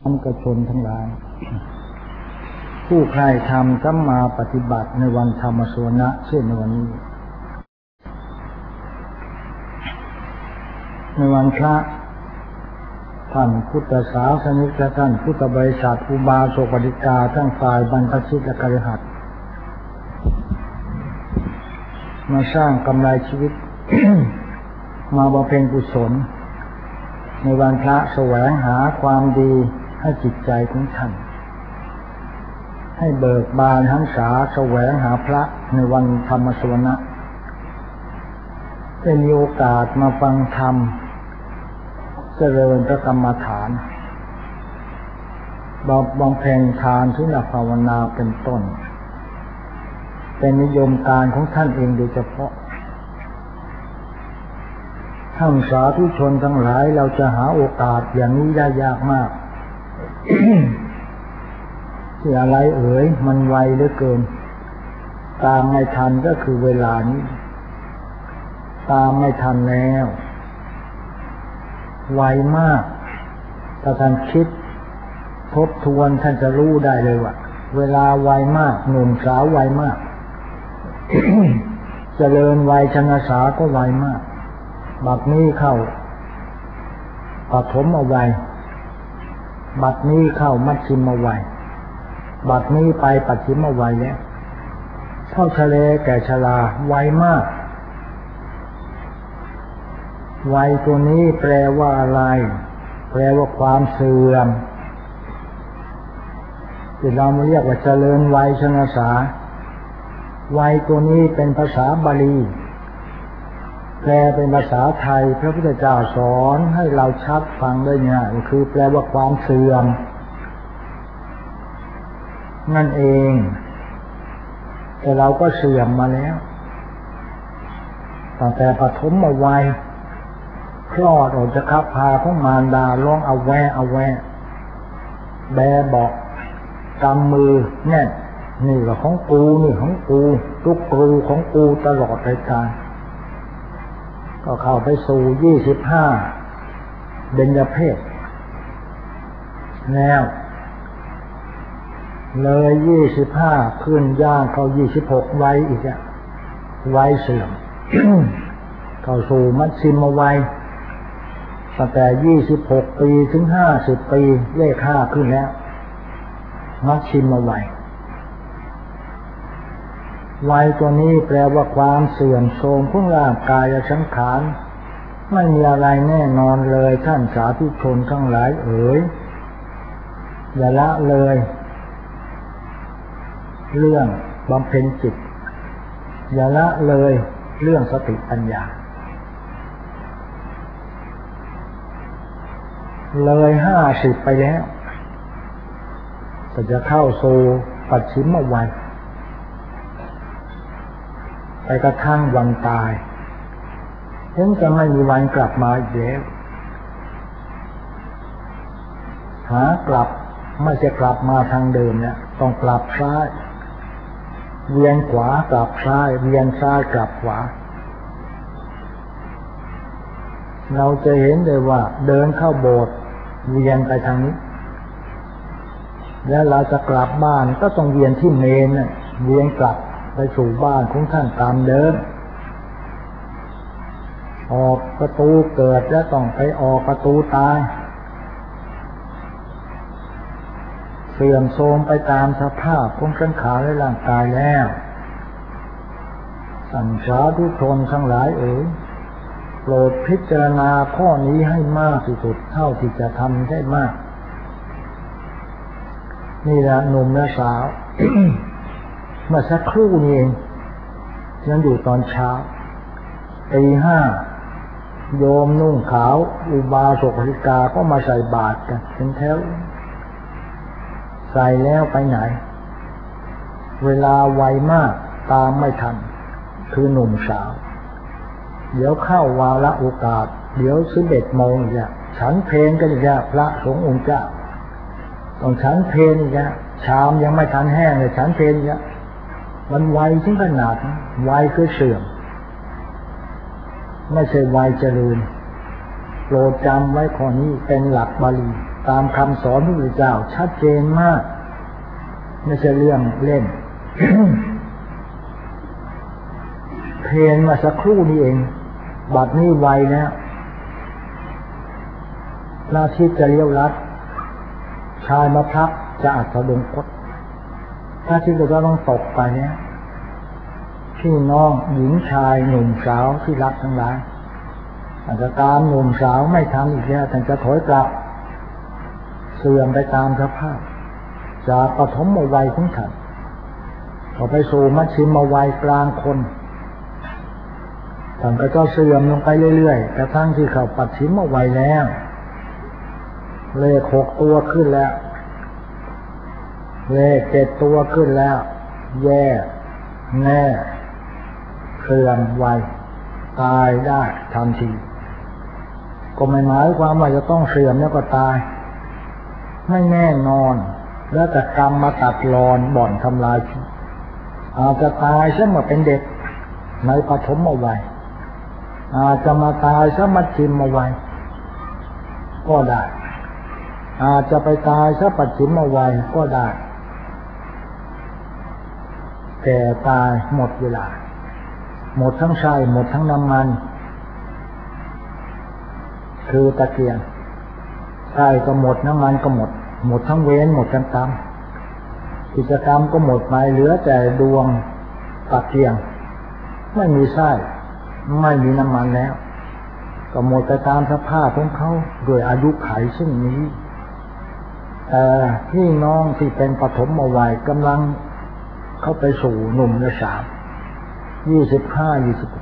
มกชนทั้งหลายผู้ใคร่ธรรมสัมมาปฏิบัติในวันธรรมสวนะเช่นในวันนี้ในวันพระท่านพุทธศาสนิกและท่านพุทธบริษัทอุบาสกอุบาสิกาทั้งฝ่ายบรรพชิตและคฤหัสถ์มาสร้างกำไรชีวิต มาบำเพ็ญกุศลในวันพระแสวงหาความดีให้จิตใจของท่านให้เบิกบานหันษาแสวงหาพระในวันธรรมสวนะได้มีโอกาสมาฟังธรรมเจริญพระกรรมฐานบำเพ็ญทานศีลภาวนาเป็นต้นเป็นนิยมการของท่านเองโดยเฉพาะท่านสาธุชนทั้งหลายเราจะหาโอกาสอย่างนี้ได้ยากมาก ที่อะไรมันไวเหลือเกินตามไม่ทันก็คือเวลานี้ตามไม่ทันแล้วไวมากถ้าท่านคิดทบทวนท่านจะรู้ได้เลยว่าเวลาไวมากหนุ่มสาวไวมาก เจริญวัยชนะสาก็ไวมากบัดนี้เข้าปฐมวัยบัดนี้เข้ามัชฌิมวัยบัดนี้ไปปัจฉิมวัยแล้วเท่าทะเลแก่ชราไวมากวัยตัวนี้แปลว่าอะไรแปลว่าความเสื่อมที่เราเรียกว่าเจริญวัยชนะสาวัยตัวนี้เป็นภาษาบาลีแปลเป็นภาษาไทยพระพุทธเจ้าสอนให้เราชัดฟังได้ง่ายคือแปลว่าความเสื่อมนั่นเองแต่เราก็เสื่อมมาแล้วตั้งแต่ปฐมวัยคลอดออกจากคับพาของมารดาร้องเอาแวแบบอกกำมือแน่นนี่ก็ของกูนี่ของกูทุกกูของกูตลอดรายการก็เข้าไปสู่25เบญจเพศแล้วเลย25ขึ้นย่างเข้า26วัยอีกอะวัยเสื่อม เข้าสู่มัชฌิมวัยตั้งแต่26ปีถึง50ปีเลข5ขึ้นแล้วมัชฌิมวัยวัยตัวนี้แปลว่าความเสื่อมโทรมของร่างกายและสังขารไม่มีอะไรแน่นอนเลยท่านสาธุชนทั้งหลายอย่าละเลยเรื่องบำเพ็ญจิตอย่าละเลยเรื่องสติปัญญาเลย50ไปแล้วก็จะเข้าสู่ปัจฉิมวัยไปกระทั่งวันตายถึงจะไม่มีวันกลับมาอีกแล้วหากลับไม่จะกลับมาทางเดิมเนี่ยต้องกลับซ้ายเวียนขวากลับซ้ายเวียนซ้ายกลับขวาเราจะเห็นเลยว่าเดินเข้าโบสถ์เวียนไปทางนี้แล้วเราจะกลับบ้านก็ต้องเวียนที่เมนน่ะเวียนกลับไปสู่บ้านของท่านตามเดิมออกประตูเกิดแล้วต้องไปออกประตูตายเสื่อมโทรมไปตามสภาพของสังขารและร่างกายแล้วสัมสาธุชนทั้งหลายโปรดพิจารณาข้อนี้ให้มากที่สุดเท่าที่จะทำได้มากนี่แหละหนุ่มและสาว เมื่อสักครู่นี้เองยังอยู่ตอนเช้าตี5โยมนุ่งขาวอุบาสกอุบาสิกาก็มาใส่บาตรกันเป็นแถวใส่แล้วไปไหนเวลาไวมากตามไม่ทันคือหนุ่มสาวเดี๋ยวเข้าวาระโอกาสเดี๋ยว11 โมงอีกแล้วฉันเพลกันอีกแล้วพระสงฆ์องค์เจ้าต้องฉันเพลอีกแล้วชามยังไม่ทันแห้งเลยฉันเพลอีกแล้วมันไวถึงขนาดไวคือเสื่อมไม่ใช่ไวเจริญโปรดจำไว้ข้อนี้เป็นหลักบาลีตามคำสอนพระพุทธเจ้าชัดเจนมากไม่ใช่เรื่องเล่น เพลงมาสักครู่นี้เองบัดนี้ไวแล้วหน้าที่จะเลี้ยวลัดชายมาพักจะอัดสะดงคตถ้าที่เราจะต้องตกไปเนี่ยพี่น้องหญิงชายหนุ่มสาวที่รักทั้งหลายอาจจะตามหนุ่มสาวไม่ทำอีกแล้วแต่จะถอยกลับเสื่อมไปตามสภาพจากปฐมวัยของท่านต่อไปสู่มัชฌิมวัยกลางคนท่านก็เสื่อมลงไปเรื่อยๆกระทั่งที่เข้าปัจฉิมวัยแล้วเลข6 ตัวขึ้นแล้วเลข7 ตัวขึ้นแล้วแย่แน่เสื่อมวัยตายได้ทันทีก็ไม่หมายความว่าจะต้องเสื่อมแล้วก็ตายไม่แน่นอนแล้วแต่กรรมมาตัดรอนบ่อนทำลายชีวิตอาจจะตายซะเมื่อเป็นเด็กในปฐมวัยอาจจะมาตายซะมัชฌิมวัยก็ได้อาจจะไปตายซะปัจฉิมวัยก็ได้แต่ตายหมดเวลาหมดทั้งไส้หมดทั้งน้ำมันคือตะเกียงไส้ก็หมดน้ำมันก็หมดทั้งเว้นหมดทั้งกรรมกิจกรรมก็หมดไปเหลือแต่ดวงตะเกียงไม่มีไส้ไม่มีน้ำมันแล้วก็หมดไปตามสภาพของเขาโดยอายุไขซึ่งนี้แต่พี่น้องที่เป็นปฐมวัยกำลังเข้าไปสู่หนุ่มและสาว25-26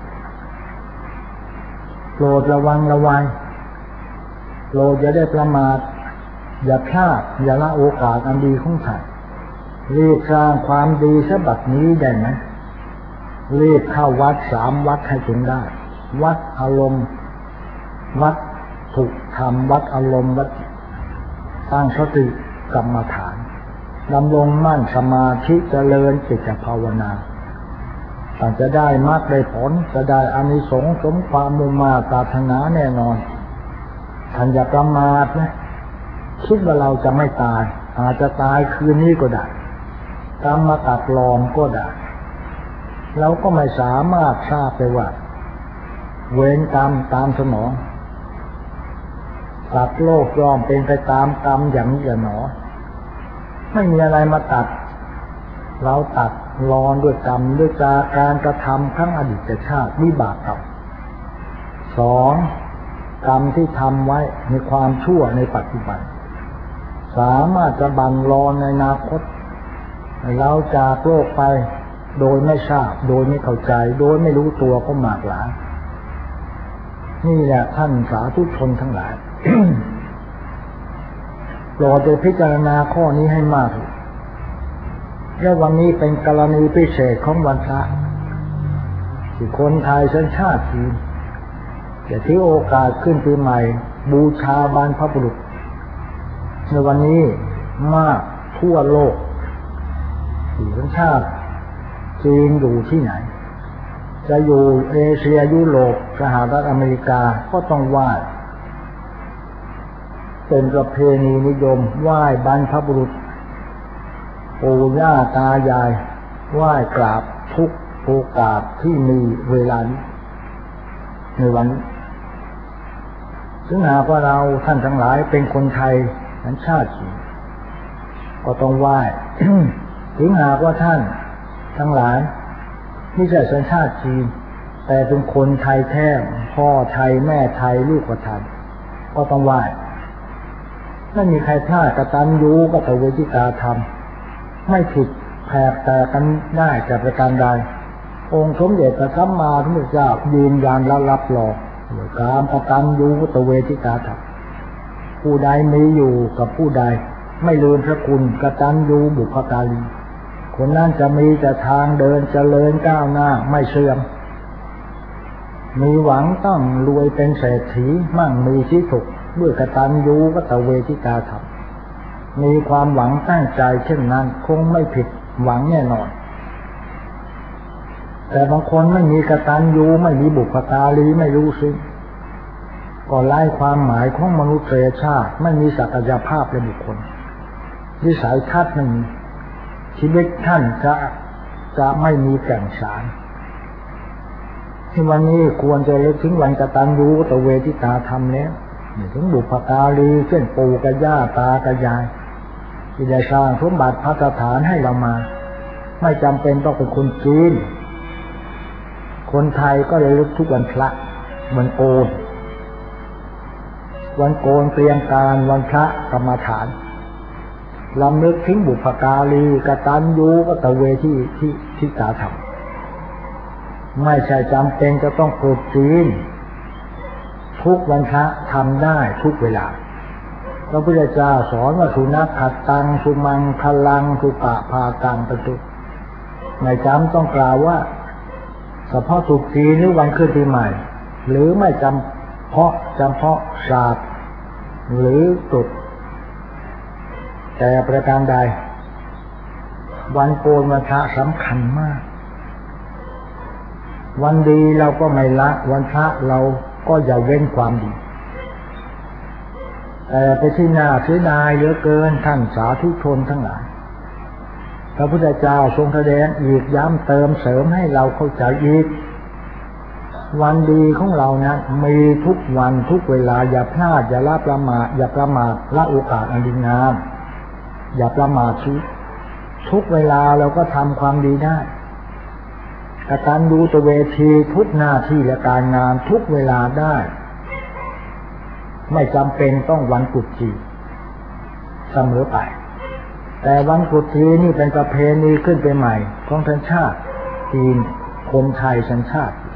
โปรดระวังระวัยโปรดอย่าได้ประมาทอย่าพลาดอย่าละโอกาสอันดีของท่านรีบสร้างความดีซะบัดนี้ได้ไหมรีบเข้าวัด3 วัดให้ถึงได้วัดอารมณ์วัดถูกธรรมวัดอารมณ์วัดตั้งสติกรรมฐานดำรงมั่นสมาธิเจริญจิตภาวนาท่านจะได้มรรคได้ผลจะได้อานิสงส์สมความมุ่งมา่ปรารถนาแน่นอนท่านอย่าประมาทนะคิดว่าเราจะไม่ตายอาจจะตายคืนนี้ก็ได้กรรมมาตัดรอนก็ได้เราก็ไม่สามารถทราบได้ว่าเวรกรรมตามสนองสัตว์โลกย่อมเป็นไปตามกรรมอย่างนี้หนอไม่มีอะไรมาตัดเราตัดรอนด้วยกรรมด้วยการกระทำครั้งอดีตชาติวิบากกรรม 2. กรรมที่ทำไว้ในความชั่วในปัจจุบันสามารถจะบั่นรอนในอนาคตเราจากโลกไปโดยไม่ทราบโดยไม่เข้าใจโดยไม่รู้ตัวก็มากหลายนี่แหละท่านสาธุชนทั้งหลาย โปรดได้พิจารณาข้อนี้ให้มากและวันนี้เป็นกรณีพิเศษของวันพระที่คนไทยสัญชาติจีนจะถือโอกาสขึ้นปีใหม่บูชาบรรพบุรุษในวันนี้มากทั่วโลกที่สัญชาติจีนอยู่ที่ไหนจะอยู่เอเชียยุโรปสหรัฐอเมริกาก็ต้องไหว้เป็นประเพณีนิยมไหว้บรรพบุรุษปู่ย่าตายายไหว้กราบทุกโอกาสที่มีเวลานี้ในวันนี้ซึ่งหากว่าเราท่านทั้งหลายเป็นคนไทยสัญชาติจีนก็ต้องไหว้ ถึงหากว่าท่านทั้งหลายไม่ใช่สัญชาติจีนแต่เป็นคนไทยแท้พ่อไทยแม่ไทยลูกก็ไทยก็ต้องไหว้ไม่มีใครพลาดกตัญญูกตเวทิตาธรรมไม่ผิดแผกแต่กันได้จากประการใดองค์สมเด็จพระสัมมาสัมพุทธเจ้ายืนยันและรับรองการกตัญญูกตเวทิตาธรรมผู้ใดมีอยู่กับผู้ใดไม่ลืมพระคุณกตัญญูบุพการีคนนั้นจะมีแต่ทางเดินเจริญก้าวหน้าไม่เสื่อมมีหวังต้องรวยเป็นเศรษฐีมั่งมีที่สุขด้วยกตัญญูกตเวทิตาธรรมมีความหวังตั้งใจเช่นนั้นคงไม่ผิดหวังแน่นอนแต่บางคนไม่มีกตัญญูไม่มีบุพการีไม่รู้ซึ้งก็ไล่ความหมายของมนุษยชาติไม่มีศักยภาพในบุคคลวิสัยทัศน์ไม่มีชีวิตท่านจะไม่มีแก่นสารที่วันนี้ควรจะเลิกถึงวันกตัญญูกตเวทิตาธรรมแล้วถึงบุพการีเช่นปู่กับย่าตากับยายที่ได้สร้างสมบัติภัตฐานให้เรามาไม่จำเป็นต้องเป็นคนจีนคนไทยก็เลยลึกทุกวันพระวันโกนเตรียมการวันพระกรรมฐานลำลึกถึงบุพการีกตัญญูกตเวทิตาธรรมไม่ใช่จำเป็นจะต้องเกิดจีนทุกวันพระทำได้ทุกเวลาพระพุทธเจ้าสอนว่าสุนัขขัดตังสุมังคลังสุปะพาตังเป็นต้นไม่จำต้องกล่าวว่าเฉพาะสุจีนหรือวันขึ้นปีใหม่หรือไม่จำเพาะศาสตร์หรือตุดแต่ประการใดวันโกนวันพระสำคัญมากวันดีเราก็ไม่ละวันพระเราก็อย่าเว้นความดีแต่ไปที่น่าเสียดายเหลือเกินท่านสาธุชนทั้งหลายพระพุทธเจ้าทรงแสดงอีกย้ำเติมเสริมให้เราเข้าใจอีกวันดีของเรานะมีทุกวันทุกเวลาอย่าพลาดอย่าละประมาทละโอกาสอันดีงามอย่าประมาทชีวิตทุกเวลาเราก็ทำความดีได้กตัญญูตเวทีทุกหน้าที่และการงานทุกเวลาได้ไม่จำเป็นต้องวันกุฎจีเสมอไปแต่วันกุฎจีนี่เป็นประเพณีขึ้นไปใหม่ของสัญชาติจีนคนไทยสัญชาติ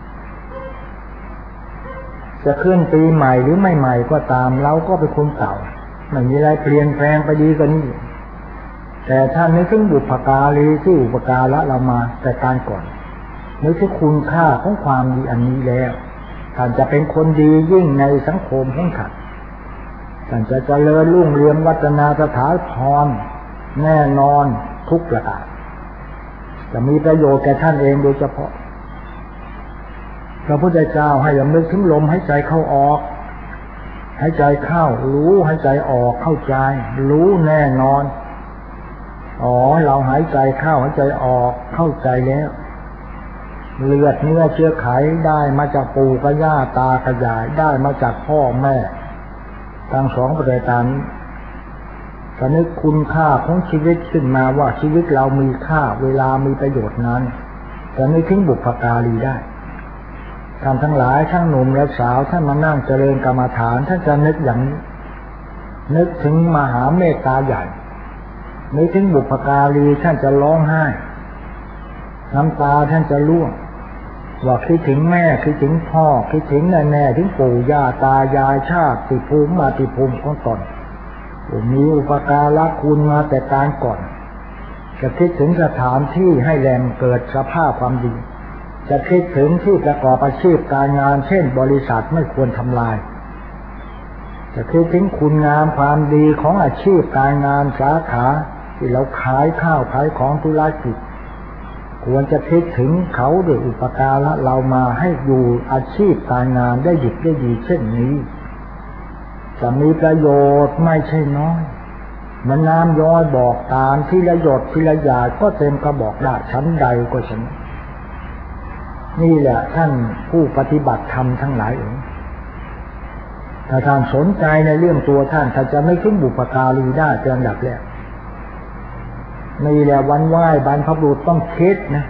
จะขึ้นปีใหม่หรือไม่ใหม่ก็ตามเราก็เป็นคนเก่าไม่มีอะไรเปลี่ยนแปลงไปดีกว่านี้แต่ท่านนึกถึงบุพการีที่อุปการะเรามาแต่การก่อนนึกถึงคุณค่าของความดีอันนี้แล้วท่านจะเป็นคนดียิ่งในสังคมของท่านจะเจริญรุ่งเรืองวัฒนาสถาพรแน่นอนทุกประการจะมีประโยชน์แก่ท่านเองโดยเฉพาะพระพุทธเจ้าให้ระลึกถึงลมหายใจเข้าออกหายใจเข้ารู้หายใจออกเข้าใจรู้แน่นอนเราหายใจเข้าหายใจออกเข้าใจแล้วเลือดเนื้อเชื้อไขได้มาจากปู่กับย่าตากับยายได้มาจากพ่อแม่ทั้งสองประการสนึกคุณค่าของชีวิตขึ้นมาว่าชีวิตเรามีค่าเวลามีประโยชน์นั้นจะนึกถึงบุพการีได้ท่านทั้งหลายทั้งหนุ่มและสาวท่านมานั่งเจริญกรรมฐานท่านจะนึกอย่างนี้นึกถึงมหาเมตตาใหญ่นึกถึงบุพการีท่านจะร้องไห้น้ำตาท่านจะร่วงว่าคิดถึงแม่คิดถึงพ่อคิดถึงแน่ๆถึงปู่ย่าตายายชาติภูมิมาติภูมิของตนมีอุปการะคุณมาแต่การก่อนจะคิดถึงสถานที่ให้แรงเกิดสภาพความดีจะคิดถึงที่ประกอบอาชีพการงานเช่นบริษัทไม่ควรทำลายจะคิดถึงคุณงามความดีของอาชีพการงานสาขาที่เราขายข้าวขายของธุรกิจควรจะคิดถึงเขาด้วยอุปการะเรามาให้อยู่อาชีพการงานได้ดิบได้ดีเช่นนี้จะมีประโยชน์ไม่ใช่น้อยมันน้ำย้อยบอกตามที่ละหยดที่ละหยาดก็เต็มกระบอกได้ชั้นใดก็ชั้นนี่แหละท่านผู้ปฏิบัติธรรมทั้งหลายเองถ้าท่านสนใจในเรื่องตัวท่านจะไม่ถึงบุพการีได้เป็นอันดับแรกนี่แหละวันไหว้บรรพบุรุษต้องคิดนะ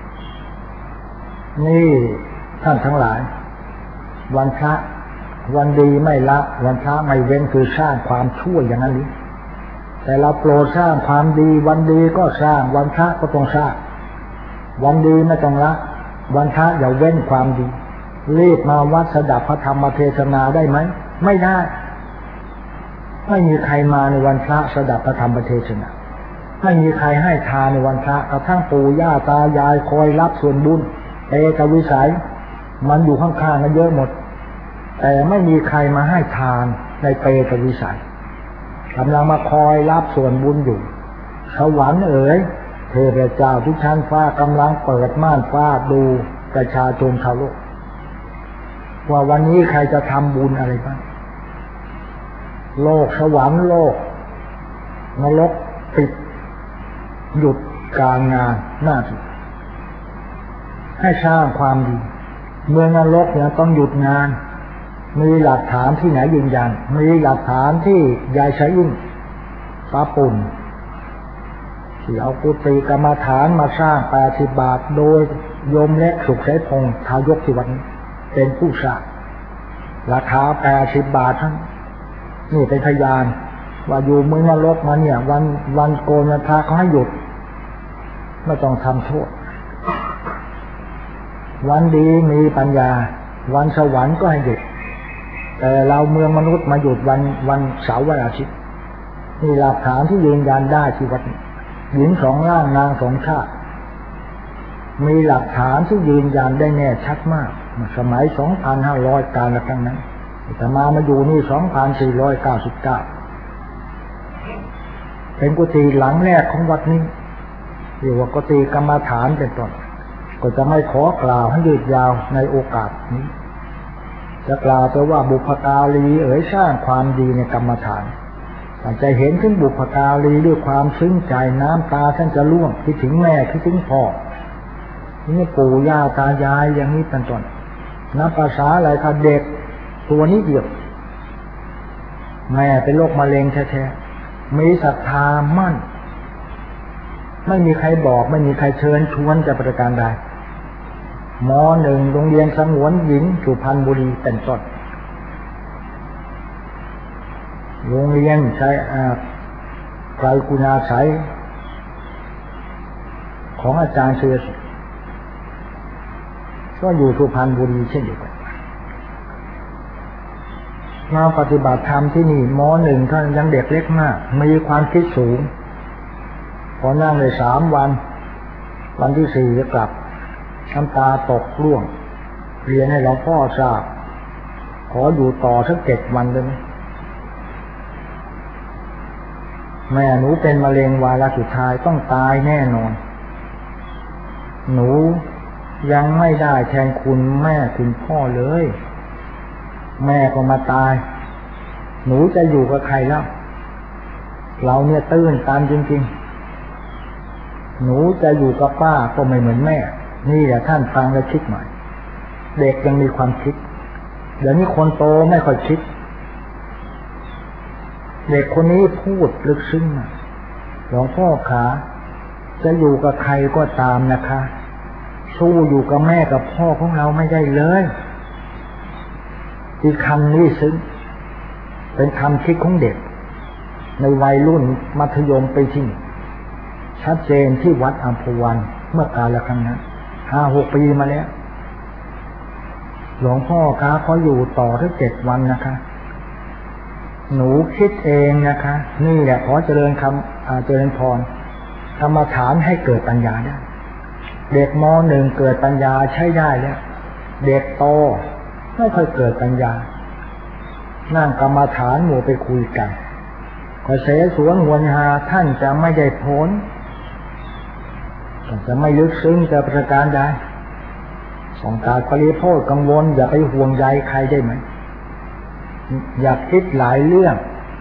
นี่ท่านทั้งหลายวันพระวันดีไม่ละวันพระไม่เว้นคือสร้างความชั่วอย่างนั้นหรือแต่เราโปรดสร้างความดีวันดีก็สร้างวันพระก็ต้องสร้างวันดีไม่ต้องละวันพระอย่าเว้นความดีรีบมาวัดสดับพระธรรมเทศนาได้ไหมไม่ได้ไม่มีใครมาในวันพระสดับพระธรรมเทศนาไม่มีใครให้ทานในวันพระกระทั่งปู่ย่าตายายคอยรับส่วนบุญเอกวิสัยมันอยู่ข้างๆกันเยอะหมดแต่ไม่มีใครมาให้ทานในเปกวิสัยกำลังมาคอยรับส่วนบุญอยู่สวรรค์เอ๋ยเทพเจ้าทุกชั้นฟ้ากำลังเปิดม่านฟ้าดูประชาชนชาวโลกว่าวันนี้ใครจะทำบุญอะไรบ้างโลกสวรรค์โลกนรกปิดหยุดการงานหน้าที่ให้สร้างความดีเมืองนรกเนี่ยต้องหยุดงานมีหลักฐานที่ไหนยืนยันมีหลักฐานที่ยายชะอิ่งป้าปุ่นที่เอากุฏิกรรมฐานมาสร้าง80 บาทโดยโยมเล็กสุขใช้พงษ์ทายกที่วัดนี้เป็นผู้สร้างราคา80 บาททั้งนี่เป็นพยานว่าอยู่เมืองนรกมาเนี่ยวันโกนวันพระเขาให้หยุดไม่ต้องทำโทษวันดีมีปัญญาวันสวรรค์ก็ให้หยุดแต่เราเมืองมนุษย์มาหยุดวันเสาร์วันอาทิตย์มีหลักฐานที่ยืนยันได้ที่วัดหญิง2 ร่างนาง2 ชาติมีหลักฐานที่ยืนยันได้แน่ชัดมากสมัย 2,500 การละครั้งนั้นแต่มาอยู่นี่ 2,499 เป็นกุฏิหลังแรกของวัดนี้เรียกว่ากุฏิกรรมฐานเป็นต้นก็จะไม่ขอกล่าวให้ยืดยาวในโอกาสนี้จะกล่าวแต่ว่าบุพการีสร้างความดีในกรรมฐานแต่จะเห็นถึงบุพการีด้วยความซึ้งใจน้ำตาท่านจะร่วงคิดถึงแม่คิดถึงพ่อนี่ปู่ย่าตายายอย่างนี้เป็นต้นนับภาษาอะไรคะเด็กตัวนี้เดียวแม่เป็นโรคมะเร็งแท้ๆมีศรัทธามั่นไม่มีใครบอกไม่มีใครเชิญชวนจะประการใดม.1 โรงเรียนสงวนหญิงสุพรรณบุรีเป็นต้นโรงเรียนใช้ไกรกุณาไสยของอาจารย์เสือก็อยู่สุพรรณบุรีเช่นเดียวกันมาปฏิบัติธรรมที่นี่ม.1 ท่านยังเด็กเล็กมากมีความคิดสูงพอนั่งได้3 วันที่4จะกลับน้ำตาตกร่วงเรียนให้หลวงพ่อทราบขออยู่ต่อสัก7 วันได้ไหมแม่หนูเป็นมะเร็งวาระสุดท้ายต้องตายแน่นอนหนูยังไม่ได้แทนคุณแม่คุณพ่อเลยแม่ก็มาตายหนูจะอยู่กับใครแล้วเราเนี่ยตื้นตันจริงๆหนูจะอยู่กับป้าก็ไม่เหมือนแม่นี่แหละท่านฟังแล้วคิดหน่อยเด็กยังมีความคิดเดี๋ยวนี้คนโตไม่ค่อยคิดเด็กคนนี้พูดลึกซึ้งนะหลวงพ่อขาจะอยู่กับใครก็ตามนะคะสู้อยู่กับแม่กับพ่อของเราไม่ได้เลยที่คำนี้ซึ้งเป็นคำคิดของเด็กในวัยรุ่นมัธยมไปที่ชัดเจนที่วัดอัมพวันเมื่อกาลครั้งนั้น5-6 ปีมาแล้วหลวงพ่อคะเขาอยู่ต่อถึง7 วันนะคะหนูคิดเองนะคะนี่แหละขอเจริญเจริญพรกรรมฐานให้เกิดปัญญาได้เด็กม.1 เกิดปัญญาใช้ได้แล้วเด็กโตไม่ค่อยเกิดปัญญานั่งกรรมฐานหมู่ไปคุยกันขอเสสวนหวนหาท่านจะไม่ได้ผลจะไม่ลึกซึ้งจะประการใดต้องการปริโภคกังวลอย่าไปห่วงใยใครได้ไหมอย่าคิดหลายเรื่อง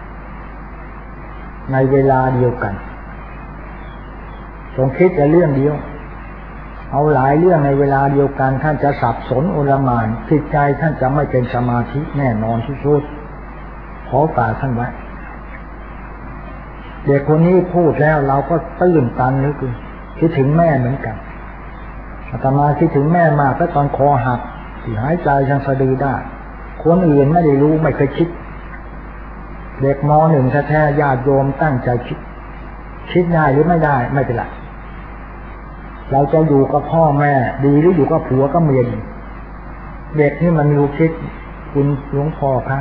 ในเวลาเดียวกันต้องคิดแต่เรื่องเดียวเอาหลายเรื่องในเวลาเดียวกันท่านจะสับสนโอลหม่านจิตใจท่านจะไม่เป็นสมาธิแน่นอนที่สุดขอฝากท่านไว้เด็กคนนี้พูดแล้วเราก็ตื่นตันนึกคิดถึงแม่เหมือนกันอาตมาคิดถึงแม่มากก็ตอนคอหักที่หายใจยังสะดือได้คนอื่นไม่ได้รู้ไม่เคยคิดเด็กม.1 แท้ๆญาติโยมตั้งใจคิดได้หรือไม่ได้ไม่เป็นไรเราจะอยู่กับพ่อแม่ดีหรืออยู่กับผัวก็เมียดีเด็กนี่มันรู้คิดคุณหลวงพ่อคะ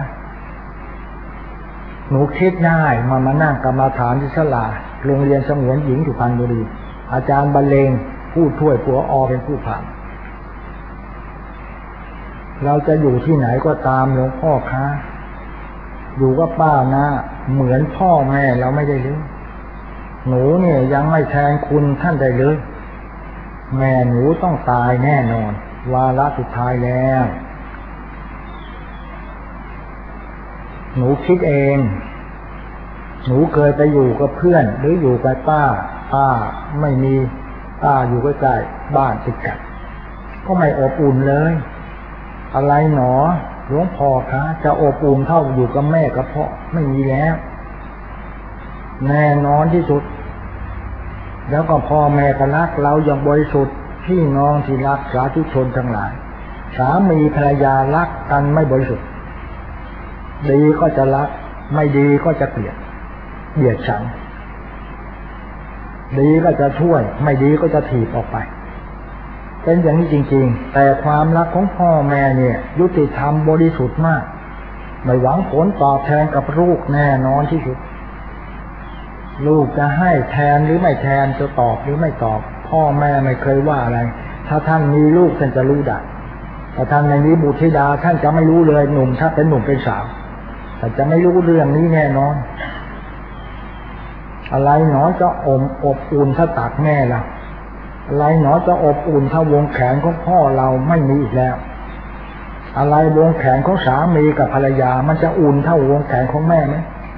หนูคิดได้มานั่งกรรมฐานที่ศาลาโรงเรียนสงวนหญิงสุพรรณบุรีอาจารย์บรรเลงผู้ช่วยผัวเป็นผู้ผ่านเราจะอยู่ที่ไหนก็ตามหลวงพ่อคะอยู่กับป้านะเหมือนพ่อแม่เราไม่ได้เลยหนูเนี่ยยังไม่แทนคุณท่านได้เลยแม่หนูต้องตายแน่นอนวาระสุดท้ายแล้วหนูคิดเองหนูเคยไปอยู่กับเพื่อนหรืออยู่กับป้าไม่มีป้าอยู่ใกล้ๆบ้านติดกันก็ไม่อบอุ่นเลยอะไรหนอหลวงพ่อคะจะอบอุ่นเท่าอยู่กับแม่กับพ่อไม่มีแล้วแน่นอนที่สุดแล้วก็พ่อแม่ก็รักเราอย่างบริสุทธิ์พี่น้องที่รักสาธุชนทั้งหลายสามีภรรยารักกันไม่บริสุทธิ์ดีก็จะรักไม่ดีก็จะเกลียดชังดีก็จะช่วยไม่ดีก็จะถีบออกไปเป็นอย่างนี้จริงๆแต่ความรักของพ่อแม่เนี่ยยุติธรรมบริสุทธิ์มากไม่หวังผลตอบแทนกับลูกแน่นอนที่สุดลูกจะให้แทนหรือไม่แทนจะตอบหรือไม่ตอบพ่อแม่ไม่เคยว่าอะไรถ้าท่านมีลูกท่านจะรู้ได้แต่ท่านในนี้บุตรธิดาท่านจะไม่รู้เลยหนุ่มถ้าเป็นหนุ่มเป็นสาวแต่จะไม่รู้เรื่องนี้แน่นอนอะไรหนอจะอบอุ่นถ้าตักแม่ล่ะอะไรหนอจะอบอุ่นถ้าวงแขนของพ่อเราไม่มีอีกแล้วอะไรวงแขนของสามีกับภรรยามันจะอุ่นเท่าวงแขนของแม่ไหม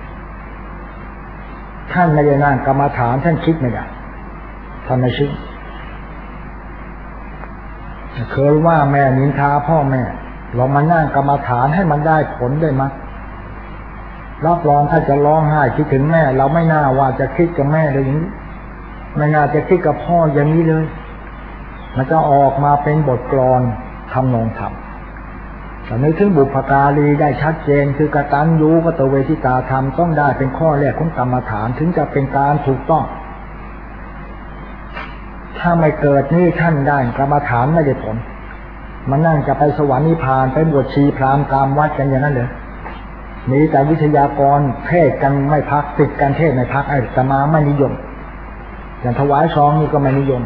ท่านไม่ได้นั่งกรรมฐานท่านคิดไม่ได้ท่านไม่คิดเคยว่าแม่นินทาพ่อแม่เรามานั่งกรรมฐานให้มันได้ผลได้มั้ยรับรองถ้าจะร้องไห้คิดถึงแม่เราไม่น่าว่าจะคิดกับแม่เลยอย่างนี้ไม่น่าจะคิดกับพ่ออย่างนี้เลยมันจะออกมาเป็นบทกลอนทำนองธรรมแต่ในถึงบุพการีได้ชัดเจนคือกตัญญูกตเวทิตาธรรมต้องได้เป็นข้อแรกของกรรมฐานถึงจะเป็นการถูกต้องถ้าไม่เกิดนี่ท่านได้กรรมฐานไม่ได้ผลมันนั่งจะไปสวรรค์นิพพานไปบวชชีพราหมณ์ตามวัดกันอย่างนั้นเลยมีแต่วิทยากรเทศกันไม่พักติดกันเทศไม่พักอาตมาไม่นิยมอย่างถวายซองนี่ก็ไม่นิยม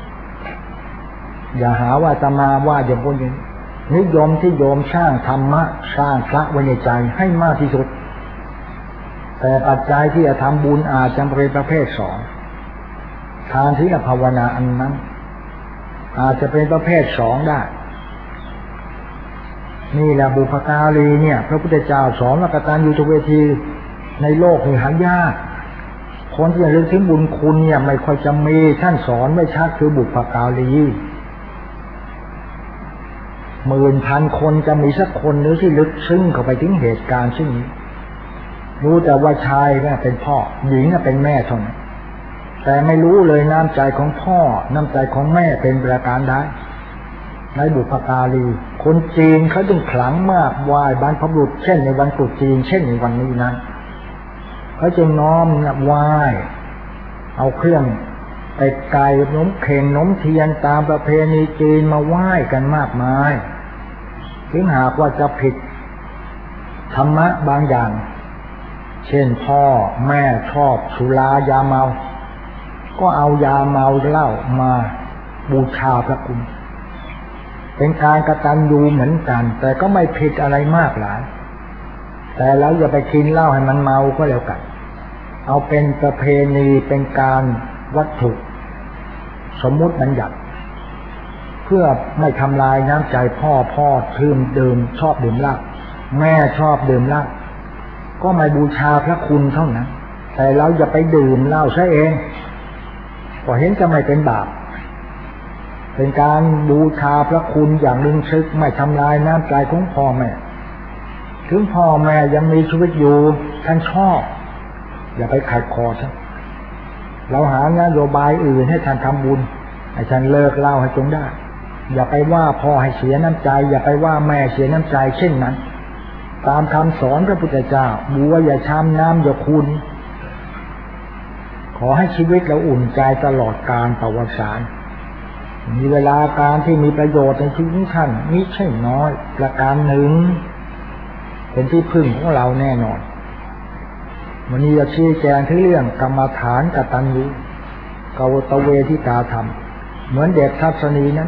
อย่าหาว่าอาตมาว่าอย่างพวกนี้นิยมที่โยมสร้างธรรมะสร้างพระไว้ในใจให้มากที่สุดแต่ปัจจัยที่จะทำบุญอาจจะเป็นประเภทสองทานที่ภาวนาอันนั้นอาจจะเป็นประเภทสองได้นี่แหละบุพการีเนี่ยพระพุทธเจ้าสอนว่ากตัญญูกตเวทีในโลกนี่หายากคนที่ระลึกถึงบุญคุณเนี่ยไม่ค่อยจะมีท่านสอนไม่ชัดคือบุพการี10,000 คนจะมีสักคนหรือที่ลึกซึ้งเข้าไปถึงเหตุการณ์เช่นนี้รู้แต่ว่าชายเนี่ยเป็นพ่อหญิงเนี่ยเป็นแม่เท่านั้นแต่ไม่รู้เลยน้ำใจของพ่อน้ำใจของแม่เป็นประการใดในบุพการีคนจีนเขาต้องขลังมากไหว้บรรพบุรุษเช่นในวันตรุษจีนเช่นในวันนี้นั้นเขาจึงน้อมไหว้เอาเครื่องเป็ดไก่นมเข่งนมเทียนตามประเพณีจีนมาไหว้กันมากมายถึงหากว่าจะผิดธรรมะบางอย่างเช่นพ่อแม่ชอบสุรายาเมาก็เอายาเมาเหล้ามาบูชาพระคุณเป็นการกตัญญูเหมือนกันแต่ก็ไม่ผิดอะไรมากหลายแต่เราอย่าไปกินเหล้าให้มันเมาก็แล้วกันเอาเป็นประเพณีเป็นการวัตถุสมมุติบัญญัติเพื่อไม่ทำลายน้ำใจพ่อดื่มชอบดื่มเหล้าแม่ชอบดื่มเหล้าก็ไม่บูชาพระคุณเท่านั้นแต่เราอย่าไปดื่มเหล้าซะเองก็เห็นจะไม่เป็นบาปเป็นการบูชาพระคุณอย่างลึกซึ้งไม่ทำลายน้ำใจของพ่อแม่ถึงพ่อแม่ยังมีชีวิตอยู่ท่านชอบอย่าไปขัดคอท่านเราหานโยบายอื่นให้ท่านทำบุญให้ท่านเลิกเหล้าให้จงได้อย่าไปว่าพ่อให้เสียน้ำใจอย่าไปว่าแม่เสียน้ำใจเช่นนั้นตามคำสอนพระพุทธเจ้าบัวอย่าช้ำน้ำอย่าคุณขอให้ชีวิตเราอุ่นใจตลอดกาลประวัติศาสตร์มีเวลาการที่มีประโยชน์ในชีวิตท่านมิใช่น้อยประการหนึ่งเป็นที่พึ่งของเราแน่นอนวันนี้จะชี้แจงที่เรื่องกรรมฐานกตัญญูกตเวทิตาธรรมเหมือนเด็กทัศนีนั้น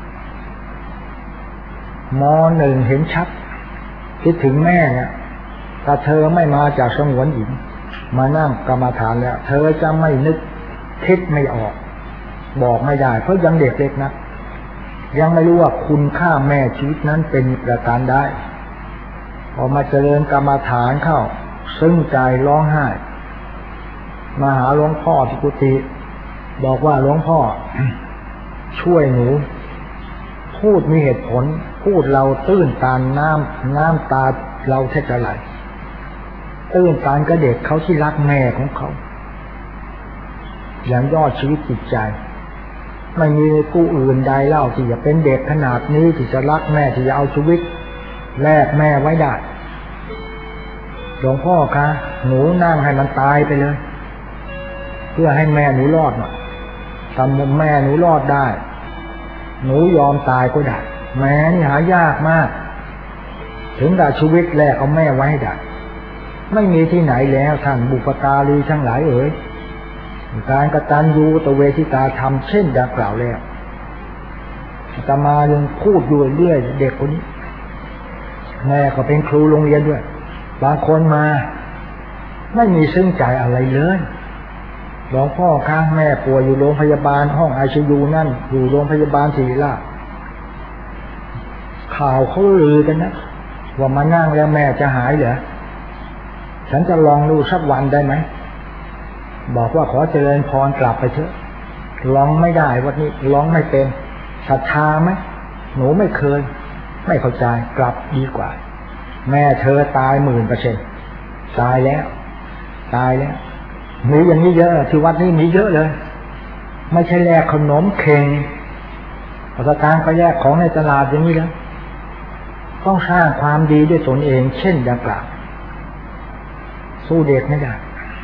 ม.1 เห็นชัดคิดถึงแม่เนี่ยถ้าเธอไม่มาจากสงวนหญิงมานั่งกรรมฐานแล้วเธอจะไม่นึกคิดไม่ออกบอกไม่ได้เพราะยังเด็กเล็กนะยังไม่รู้ว่าคุณค่าแม่ชีวิตนั้นเป็นประการใดพอมาเจริญกรรมฐานเข้าซึ้งใจร้องไห้มาหาหลวงพ่อที่กุฏิบอกว่าหลวงพ่อ ช่วยหนูพูดมีเหตุผลพูดเราตื้นตันน้ำตาเราแทบจะไหลตื้นตันกับเด็กเขาที่รักแม่ของเขาอย่างยอดชีวิตจิตใจไม่มีผู้อื่นใดเล่าที่จะเป็นเด็กขนาดนี้ที่จะรักแม่ที่จะเอาชีวิตแลกแม่ไว้ได้หลวงพ่อคะหนูนั่งให้มันตายไปเลยเพื่อให้แม่หนูรอดหน่อยทำแม่หนูรอดได้หนูยอมตายก็ได้แม่นี่หายากมากถึงกับชีวิตแลกเอาแม่ไว้ได้ไม่มีที่ไหนแล้วท่านบุปการีทั้งหลายเอ๋ยการกตัญญูตเวทิตาธรรมเช่นดังกล่าวแล้วอาตมายังพูดอยู่เรื่อยเด็กคนนี้แม่ก็เป็นครูโรงเรียนด้วยบางคนมาไม่มีซึ้งใจอะไรเลยหลวงพ่อคะแม่ป่วยอยู่โรงพยาบาลห้อง ICU นั่นอยู่โรงพยาบาลศิริราชข่าวเขาลือกันนะว่ามานั่งแล้วแม่จะหายเหรอฉันจะลองดูสักวันได้ไหมบอกว่าขอเจริญพรกลับไปเถอะลองไม่ได้วันนี้ลองไม่เป็นศรัทธาไหมหนูไม่เคยไม่เข้าใจกลับดีกว่าแม่เธอตาย10,000%ตายแล้วมีอย่างนี้เยอะที่วัดนี้มีเยอะเลยไม่ใช่แลกขนมเข่งสตางค์ไปแลกของในตลาดอย่างนี้แล้วต้องสร้างความดีด้วยตนเองเช่นดังกล่าวสู้เด็กไม่ได้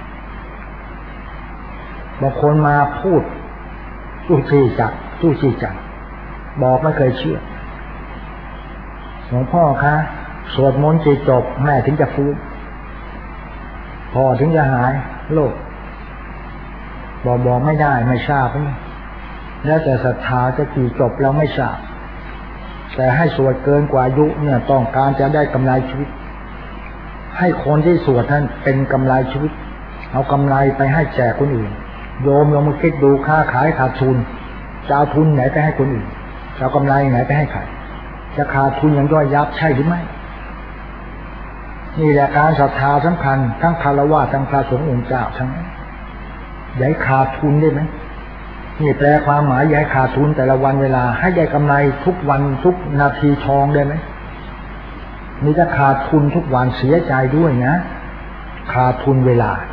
บางคนมาพูดสู้ชี้จักบอกไม่เคยเชื่อหลวงพ่อคะสวดมนต์จิตจบแม่ถึงจะฟื้นพ่อถึงจะหายโรคบอกไม่ได้ไม่ทราบแล้วแต่ศรัทธาจะกี่จบเราไม่ทราบแต่ให้สวดเกินกว่าอายุเนี่ยต้องการจะได้กำไรชีวิตให้คนที่สวดนั้นเป็นกำไรชีวิตเอากำไรไปให้แจกคนอื่นโยมลองมาคิดดูค้าขายขาดทุนจะเอาทุนไหนไปให้คนอื่นจะเอากำไรไหนไปให้ใครจะขาดทุนอย่างย่อยยับใช่หรือไม่นี่แหละการศรัทธาสำคัญทั้งคารวะทั้งพระสงฆ์องค์เจ้าทั้งนั้นอย่าให้ขาดทุนได้ไหมนี่แปลความหมายอย่าให้ขาดทุนแต่ละวันเวลาให้ได้กำไรทุกวันทุกนาทีทองได้ไหมนี่จะขาดทุนทุกวันเสียใจด้วยนะขาดทุนเวลา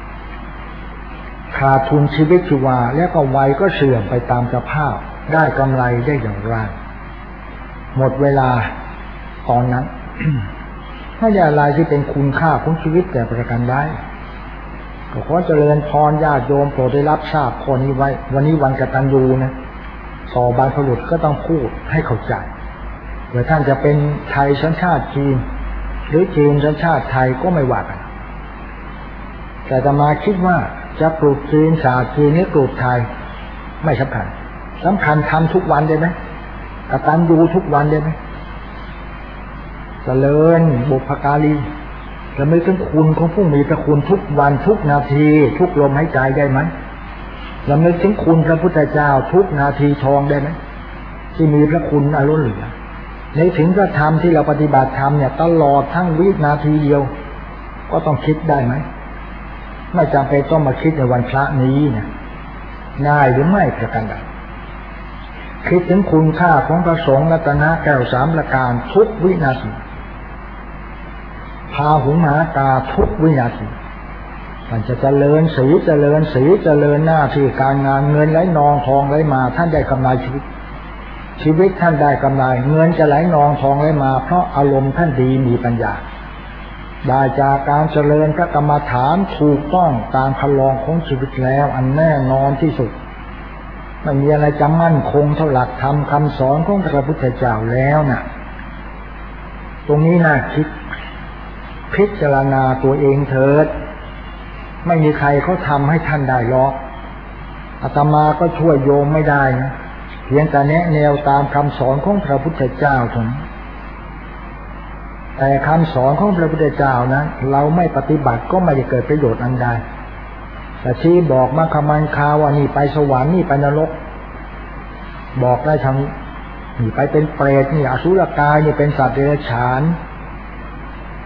ขาดทุนชีวิตชีวาแล้วก็วัยก็เสื่อมไปตามสภาพได้กำไรได้อย่างไรหมดเวลาตอนนั้น ไม่ได้อะไรที่เป็นคุณค่าของชีวิตแต่ประการใดก็ขอเจริญพรญาติโยมโปรดได้รับทราบข้อนี้ไว้วันนี้วันกตัญญูนะต่อบรรพบุรุษก็ต้องพูดให้เข้าใจเดี๋ยวท่านจะเป็นไทยสัญชาติจีนหรือจีนสัญชาติไทยก็ไม่ว่ากันแต่อาตมาคิดว่าจะปลูกจีนศาสตร์จีนหรือปลูกไทยไม่สำคัญทำทุกวันได้ไหมกตัญญูทุกวันได้ไหมเจริญบุพการีระลึกถึงคุณของผู้มีพระคุณทุกวันทุกนาทีทุกลมหายใจได้ไหมระลึกถึงคุณพระพุทธเจ้าทุกนาทีทองได้ไหมที่มีพระคุณอล้นเหลือในถึงพระธรรมที่เราปฏิบัติธรรมเนี่ยตลอดทั้งวินาทีเดียวก็ต้องคิดได้ไหมไม่จำเป็นต้องมาคิดในวันพระนี้นะง่ายหรือไม่ประการใดคิดถึงคุณค่าของพระสงฆ์รัตนะแก้ว3ประการทุกวินาทีพาหุหาตาทุกวินาทีท่านจะเจริญสีเจริญหน้าที่การงานเงินไหลนองทองไหลมาท่านได้กำไรชีวิตท่านได้กำไรเงินจะไหลนองทองไหลมาเพราะอารมณ์ท่านดีมีปัญญาได้จากการเจริญพระกรรมฐานถูกต้องตามคันลองของชีวิตแล้วอันแน่นอนที่สุดไม่มีอะไรจะมั่นคงเท่าหลักธรรมคำสอนของพระพุทธเจ้าแล้วน่ะตรงนี้น่าคิดพิจารณาตัวเองเถิดไม่มีใครเขาทำให้ท่านได้หรอกอาตมาก็ช่วยโยมไม่ได้นะเพียงแต่แนะแนวตามคำสอนของพระพุทธเจ้าเท่านั้นแต่คำสอนของพระพุทธเจ้านั้นเราไม่ปฏิบัติก็ไม่ได้เกิดประโยชน์อันใดแต่ที่บอกมาคำมันคาว่านี่ไปสวรรค์นี่ไปนรกบอกได้ทางนี่ไปเป็นเปรตนี่อสุรกายนี่เป็นสัตว์เดรัจฉาน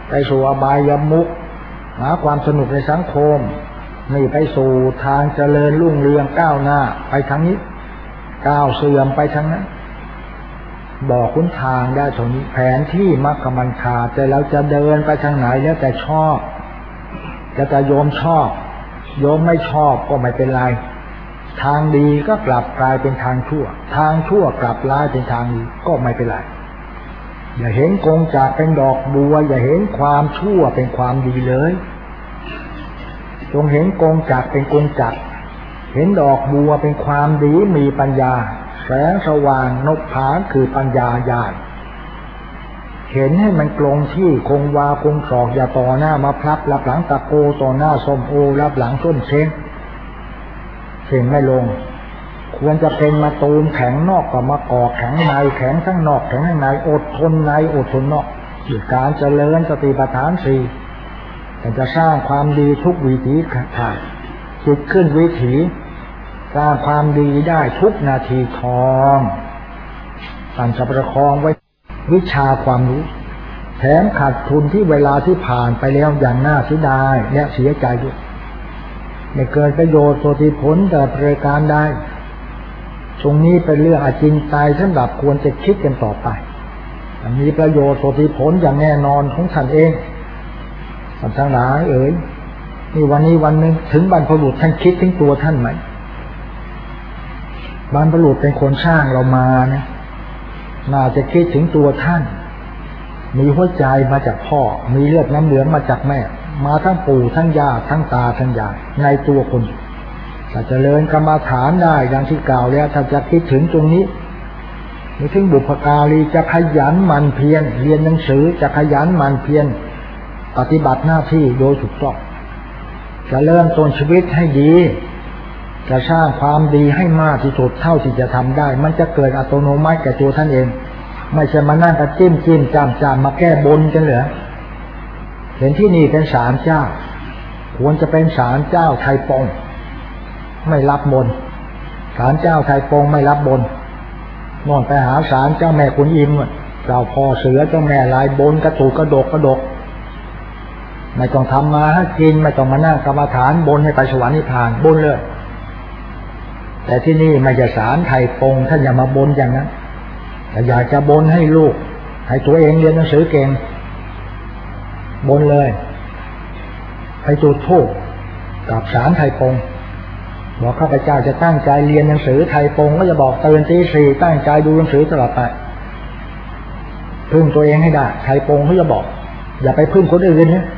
ไปสู่อบายมุขหาความสนุกในสังคมนี่ไปสู่ทางเจริญรุ่งเรืองก้าวหน้าไปทางนี้ก้าวเสื่อมไปทางนั้นบอกคุณทางได้ตรงนี้แผนที่มรรคมันคาแต่เราจะเดินไปทางไหนแล้วแต่ชอบจะโยมชอบโยมไม่ชอบก็ไม่เป็นไรทางดีก็กลับกลายเป็นทางชั่วทางชั่วกลับร้ายเป็นทางดีก็ไม่เป็นไรอย่าเห็นกงจากเป็นดอกบัวอย่าเห็นความชั่วเป็นความดีเลยจงเห็นกงจากเป็นกงจักเห็นดอกบัวเป็นความดีมีปัญญาแสงสว่างนพผาคือปัญญาญาณเห็นให้มันกลงที่คงวาคงศอกอย่าต่อหน้ามาพลับรับหลังตะโกต่อหน้าส้มโอรับหลังส้นเช้งเข่งไม่ลงควรจะเป็นมาตูมแข็งนอกกับมากอกแข็งในแข็งทั้งนอกแข็งทั้งในอดทนในอดทนนอกคือการเจริญสติปัฏฐานสี่แต่จะสร้างความดีทุกวิถีทางจิตขึ้นวิถีสร้างความดีได้ทุกนาทีทองตั้งจะประคองไว้วิชาความรู้แถมขาดทุนที่เวลาที่ผ่านไปแล้วอย่างน่าเสียดายและเสียใจด้วยไม่เกิดประโยชน์โสติผลแต่ประการใดตรงนี้เป็นเรื่องอาจินไตยสำหรับควรจะคิดกันต่อไปมีประโยชน์โสติผลอย่างแน่นอนของท่านเองท่านทั้งหลายนี่วันนี้วันหนึ่งถึงบรรพบุรุษท่านคิดถึงตัวท่านไหมบรรพบุรุษเป็นคนสร้างเรามานะน่าจะคิดถึงตัวท่านมีหัวใจมาจากพ่อมีเลือดน้ำเหลืองมาจากแม่มาทั้งปู่ทั้งย่าทั้งตาทั้งยายในตัวคนถ้าเจริญกรรมฐานได้ดังที่กล่าวแล้วถ้าจะคิดถึงตรงนี้นึกถึงบุพการีจะขยันหมั่นเพียรเรียนหนังสือจะขยันหมั่นเพียรปฏิบัติหน้าที่โดยถูกต้องจะเริ่มต้นชีวิตให้ดีจะสร้างความดีให้มากที่สุดเท่าที่จะทำได้มันจะเกิดอัตโนมัติแก่ตัวท่านเองไม่ใช่มานั่งกระจิ้มจามมาแก้บนกันเหรอเห็นที่นี่เป็นศาลเจ้าควรจะเป็นศาลเจ้าไทปงไม่รับบนศาลเจ้าไทปงไม่รับบนนอนไปหาศาลเจ้าแม่กุนอิมเจ้าพ่อเสือเจ้าแม่ลายบนกระตูกระดกไม่ต้องทำมาให้กินไม่ต้องมานั่งกรรมฐานบนให้ไปสวรรค์นิพพานบนเลยแต่ที่นี่ไม่ใช่ศาลไทปงท่านอย่ามาบนอย่างนั้นแต่อยากจะบนให้ลูกให้ตัวเองเรียนหนังสือเก่งบนเลยให้จุดธูปกับศาลไทปงบอกข้าพเจ้าจะตั้งใจเรียนหนังสือไทปงก็จะบอกตื่นตี 4ตั้งใจดูหนังสือตลอดไปพึ่งตัวเองให้ได้ไทปงเขาจะบอกอย่าไปพึ่งคนอื่นนะ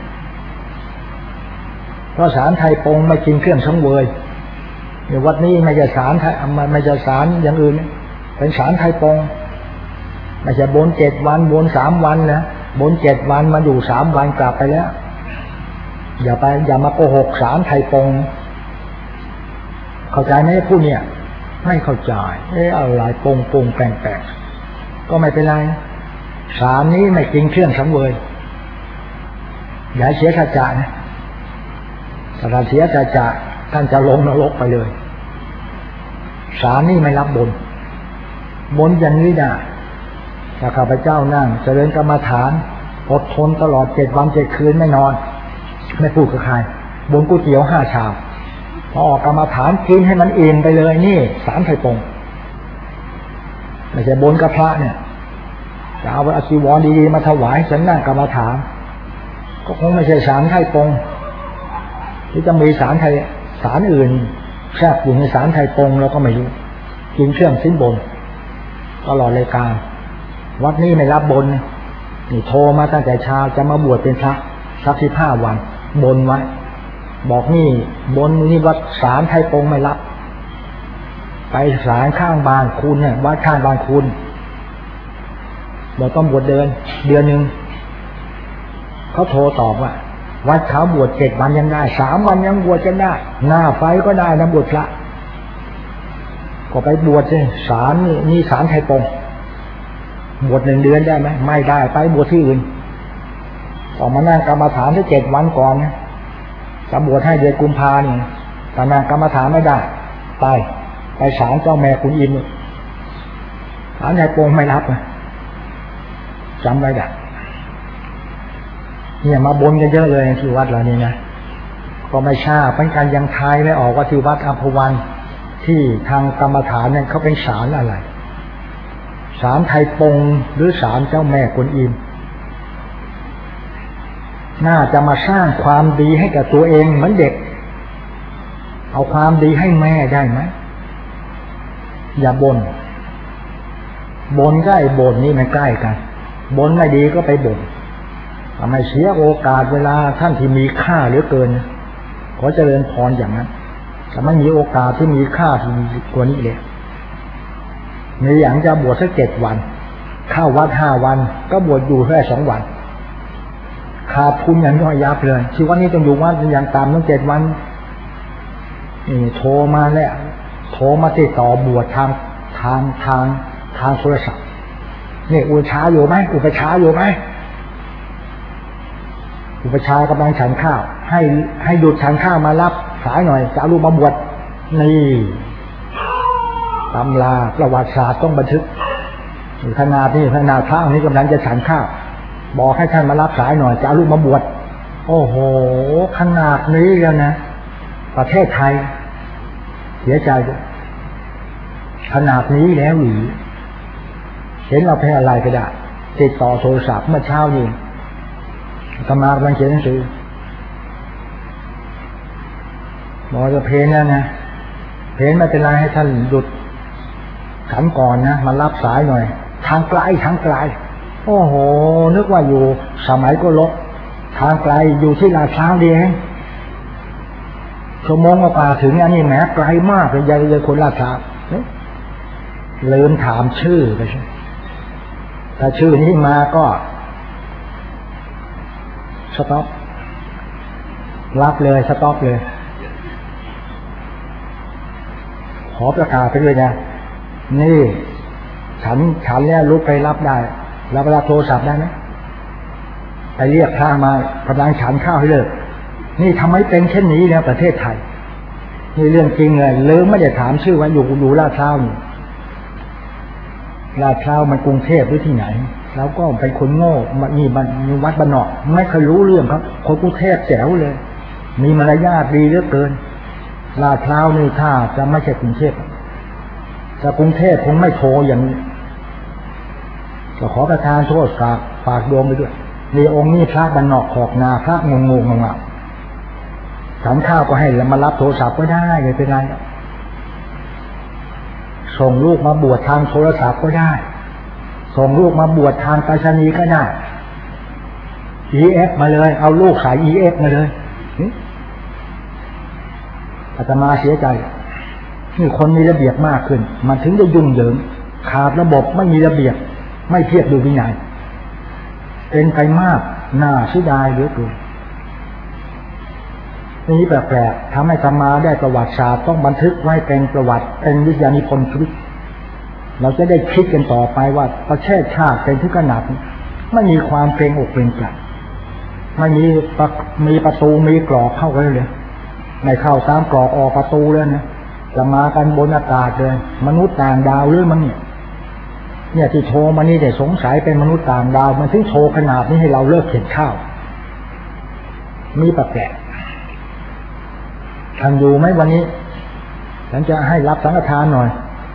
เพราะศาลไทปงไม่กินเครื่องสังเวยในวัดนี้ไม่ใช่ศาลไทยไม่ใช่ศาลอย่างอื่นเป็นศาลไทปงไม่ใช่บน7 วันบน3 วันนะบน7 วันมาอยู่3 วันกลับไปแล้วอย่ามาโกหกศาลไทปงเข้าใจไหมผู้เนี่ยไม่เข้าใจอะไรปงแปลงก็ไม่เป็นไรศาลนี้ไม่กินเครื่องสังเวยอย่าเสียสัจจะนะถ้าเสียสัจจะท่านจะลงนรกไปเลยศาลนี้ไม่รับบนอย่างนี้ได้ถ้าข้าพเจ้านั่งเจริญกรรมฐานอดทนตลอด7 วัน 7 คืนไม่นอนไม่พูดกับใครบนก๋วยเตี๋ยว5 ชามพอออกกรรมฐานกินให้มันอิ่มไปเลยนี่ศาลไทปงไม่ใช่บนกับพระเนี่ยจะเอาอาชีวรดีๆมาถวายฉันนั่งกรรมฐานก็คงไม่ใช่ศาลไทปงที่จะมีศาลอื่นแทรกอยู่ในศาลไทปงเราก็ไม่รู้กินเครื่องสิ้นบนตลอดรายการวัดนี้ไม่รับบนนี่โทรมาตั้งแต่เช้าจะมาบวชเป็นพระสัก15 วันบนไว้บอกนี่บนนี่วัดศาลไทปงไม่รับไปศาลข้างบ้านคุณเนี่ยวัดข้างบ้านคุณบอกต้องบวชเดือนนึงเขาโทรตอบว่าวัดเขาบวช7 วันยังได้3 วันยังบวชกันได้หน้าไฟก็ได้นะบวชพระก็ไปบวชเลยศาลนี่ศาลไทปงบวช1 เดือนได้ไหมไม่ได้ไปบวชที่อื่นต้องมานั่งกรรมฐานที่7 วันก่อนนะจะบวชให้เดือนกุมภาพันธ์แต่นั่งกรรมฐานไม่ได้ไปศาลเจ้าแม่กุนอิมศาลไทปงไม่รับจำไว้ได้เนี่ยมาบนกันเยอะเลยที่วัดเรานี่นะก็ไม่ทราบเป็นการยังทายไม่ออกว่าที่วัดอัมพวันที่ทางกรรมฐานเนี่ยเขาเป็นศาลอะไรศาลไทยปงหรือศาลเจ้าแม่กวนอิมน่าจะมาสร้างความดีให้กับตัวเองเหมือนเด็กเอาความดีให้แม่ได้ไหมอย่าบ่นใกล้บ่นนี่มันใกล้กันบ่นไม่ดีก็ไปบ่นทำให้เสียโอกาสเวลาท่านที่มีค่าเหลือเกินขอเจริญพรอย่างนั้นแต่ไม่มีโอกาสที่มีค่าที่กว่านี้เลยในอย่างจะบวชสัก7 วันเข้าวัด5 วันก็บวชอยู่แค่2 วันขาดทุนอย่างย่อยยับเลยที่วันนี้ต้องอยู่วัดอย่างตามต้อง7 วันนี่โทรมาแล้วโทรมาติดต่อบวชทางโทรศัพท์นี่อุปชาอยู่ไหมอุปชากำลังฉันข้าวให้หยุดฉันข้าวมารับสายหน่อยจะเอาลูกมาบวชนี่ตำราประวัติศาสตร์ต้องบันทึกขนาดพระนี้กำลังจะฉันข้าวบอกให้ท่านมารับสายหน่อยจะเอาลูกมาบวชโอ้โหขนาดนี้แล้วนะประเทศไทยเสียใจด้วยขนาดนี้แล้วหรือเห็นเราแพ้อะไรก็ได้ติดต่อโทรศัพท์เมื่อเช้านี้กำลังเขียนหนังสือบอกจะเพลนแล้วนะเพลนไม่เป็นไรให้ท่านหยุดฉันก่อนนะมารับสายหน่อยทางไกลโอ้โหนึกว่าอยู่สมัยก็ลบทางไกลอยู่ที่ลาดพร้าวเองชั่วโมงกว่าถึงอันนี้แหมไกลมากเป็นยังคนลาดพร้าวลืมถามชื่อไปใช่ถ้าชื่อนี้มาก็สต็อปรับเลยสต็อปเลยขอประกาศไปเลยนะนี่ฉันเนี่ยลุกไปรับได้รับเวลาโทรศัพท์ได้ไหมไปเรียกพระมากำลังฉันข้าวให้เลิกนี่ทำไมเป็นเช่นนี้เนี่ยประเทศไทยนี่เรื่องจริงเลยลืมไม่ได้ถามชื่อว่าอยู่ลาดพร้าวนี่ลาดพร้าวมันกรุงเทพหรือที่ไหนแล้วก็ไปคนโง่มีวัดบ้านนอกไม่เคยรู้เรื่องครับคนกรุงเทพแจ๋วเลยมีมารยาทดีเหลือเกินลาดพร้าวนี่ถ้าจะไม่ใช่กรุงเทพแต่กรุงเทพคงไม่โทรอย่างนี้ก็ขอประทานโทษฝากดวงไปด้วยนี่องค์นี้พระบ้านนอกขอกนาพระงงฉันข้าวก็ให้แล้วมารับโทรศัพท์ก็ได้ไม่เป็นไรส่งลูกมาบวชทางโทรศัพท์ก็ได้ส่งลูกมาบวชทางไปรษณีย์ก็ได้ EF มาเลยเอาลูกสาย EF มาเลยอาตมาเสียใจนี่คนมีระเบียบมากขึ้นมันถึงจะยุ่งเหยิงขาดระบบไม่มีระเบียบไม่เพียรดูวินัยเป็นไปมากน่าเสียดายเหลือเกินนี้แปลกๆทำให้อาตมาได้ประวัติศาสตร์ต้องบันทึกไว้เป็นประวัติเป็นวิทยานิพนธ์ชีวิตเราจะได้คิดกันต่อไปว่าประเทศชาติเป็นทุกขนาดไม่มีความเกรงอกเกรงใจไม่มีประตูมีกรอกเข้ากันเลยไม่เข้าตามกรอกออกประตูเลยนะจะมากันบนอากาศเลยมนุษย์ต่างดาวหรือมันเนี่ยที่โทรมานี่แต่สงสัยเป็นมนุษย์ต่างดาวมันถึงโทรขนาดนี้ให้เราเลิกเขียนข้าวมีแปลกท่านอยู่ไหมวันนี้ฉันจะให้รับสังฆทานหน่อย